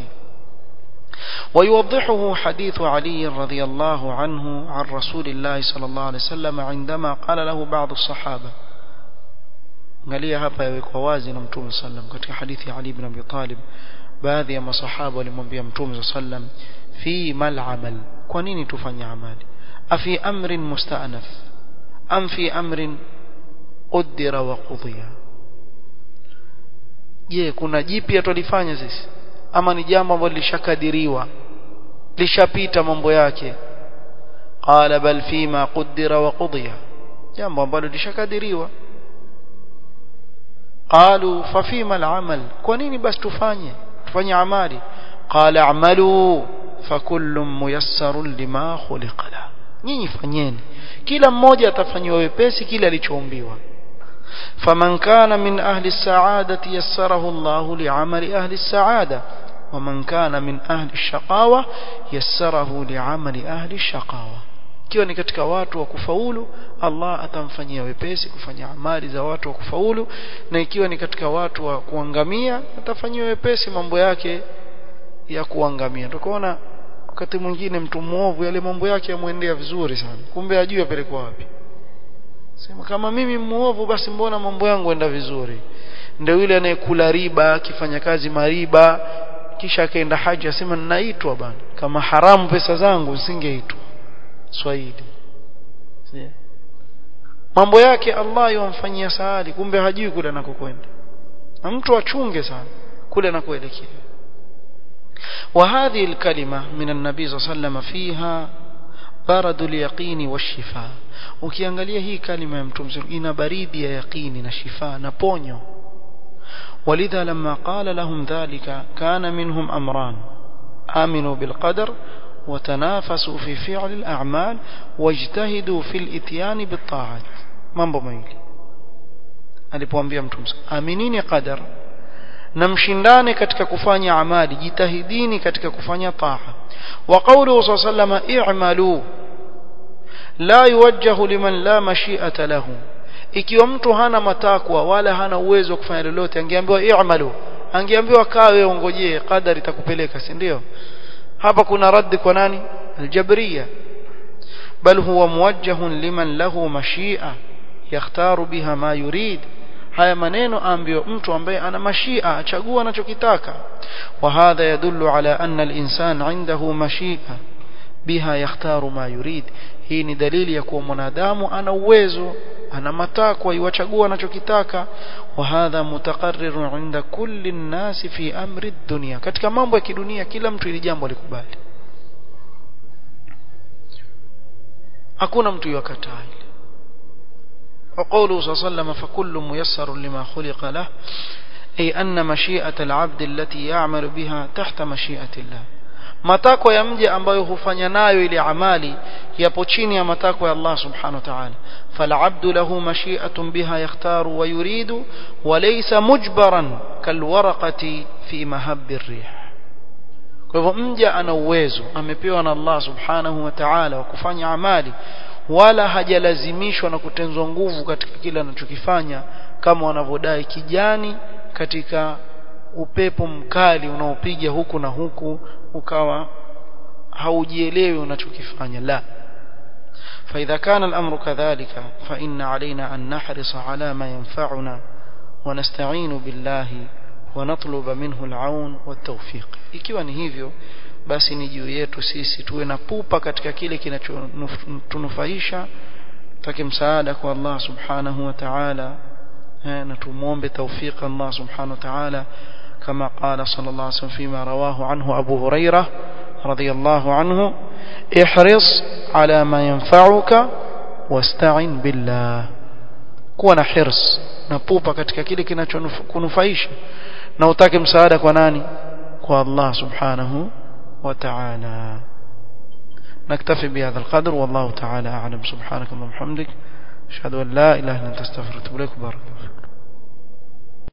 ويوضحه حديث علي رضي الله عنه عن رسول الله صلى الله عليه وسلم عندما قال له بعض الصحابة. angalia hapa yawekwa wazi na Mtume sallam katika hadithi ya Ali ibn Abi Talib, baadhi ya masahaba walimwambia Mtume sallam fi mal amal, kwa nini tufanye amali? afi amrin musta'naf am fi amrin qaddara wa qudiya, je kuna jipya tulifanya sisi ama ni jambo ambalo lishakadiriwa lishapita mambo yake qala bal fima qaddara wa qudiya jambo ambalo lishakadiriwa qalu fa fima al-amal kwa nini basi tufanye tufanye amali qala a'malu fa kullun muyassarun lima khuliqa la nyinyi fanyeni kila mmoja atafanywa wepesi kile alichoumbiwa faman kana min ahli as-sa'adati yassarahu Allah li'amali ahli as-sa'ada waman kana min ahli ash-shaqawa yassarahu li'amali ahli ash-shaqawa kiwa ni katika watu wa kufaulu Allah atamfanyia wepesi kufanya amali za watu wa kufaulu na ikiwa ni katika watu wa kuangamia atafanyia wepesi mambo yake ya kuangamia tukaona wakati mwingine mtu muovu yale mambo yake yamuendea vizuri sana kumbe ajue apelekwa wapi sema kama mimi muovu basi mbona mambo yangu yenda vizuri ndio yule anayekula riba akifanya kazi mariba kisha akaenda haji asema ninaitwa bana kama haramu pesa zangu singeitwa Swahili yeah. Mambo yake Allah yomfanyia saali kumbe hajui kule anakokwenda na mtu achunge sana kule anakoelekea وهذه الكلمة من النبي صلى الله عليه وسلم فيها برد اليقين والشفاء ukiangalia hii kalima ya mtume ina baridi ya yaqini na shifa na ponyo ولذا لما قال لهم ذلك كان منهم أمران آمنوا بالقدر وتنافسوا في فعل الأعمال واجتهدوا في الاتيان بالطاعات mambo mawili alipoambia mtume aminini qadar na mshindane katika kufanya amali jitahidini katika kufanya taa wa qawluhu sallallahu alayhi wasallam i'malu la yuwajjahu liman la mashi'ata lahu ikiwa mtu hana matakwa wala hana uwezo wa kufanya lolote angeambiwa i'malu angeambiwa kaa wewe ongojee qadar itakupeleka si ndio hapa kuna raddi kwa nani aljabriya bal huwa muwajjahun liman lahu mashi'a yakhtaru biha ma yurid haya maneno ambio mtu ambaye ana mashia achagua anachokitaka wa hadha yadullu ala anna al-insan 'indahu mashi'a biha yakhtaru ma yurid hii ni dalili ya kuwa mwanadamu ana uwezo ana matakwa iwachagua anachokitaka wa hadha mutaqarrirun 'inda kulli an-nas fi amri ad-dunya katika mambo ya kidunia kila mtu ili jambo alikubali hakuna mtu yakataa وقوله صلى الله عليه وسلم فكل ميسر لما خلق له أي أن مشيئة العبد التي يعمل بها تحت مشيئة الله matakwa ya mja ambayo hufanya nayo ile amali yapo chini ya matakwa ya Allah subhanahu wa ta'ala fal'abdu lahu mashi'atun biha yakhtaru wa yuridu wa laysa mujbaran kalwaraqati fi mahabbi ar-rih kwa hivyo mja ana uwezo amepewa na Allah subhanahu wa ta'ala wa kufanya amali wala hajalazimishwa na kutenzwa nguvu katika kila anachokifanya kama wanavodai kijani katika upepo mkali unaopiga huku na huku ukawa haujielewi unachokifanya la فإذا كان الأمر كذلك فإن علينا أن نحرص على ما ينفعنا ونستعين بالله ونطلب منه العون والتوفيق ikiwa ni hivyo basi ni juu yetu sisi tuwe na pupa katika kile kinachotunufaisha tutake msaada kwa Allah subhanahu wa ta'ala na tumuombe tawfik Allah subhanahu wa ta'ala kama qala sallallahu alayhi wasallam fima rawahu anhu Abu Hurairah radiyallahu anhu ihris ala ma yanfa'uka wasta'in billah kuwa na hirs na pupa katika kile kinachokunufaisha na utake msaada kwa nani kwa Allah subhanahu وتعالى نكتفي بهذا القدر والله تعالى أعلم سبحانك اللهم وبحمدك أشهد أن لا إله إلا أنت أستغفرك وأتوب إليك بارك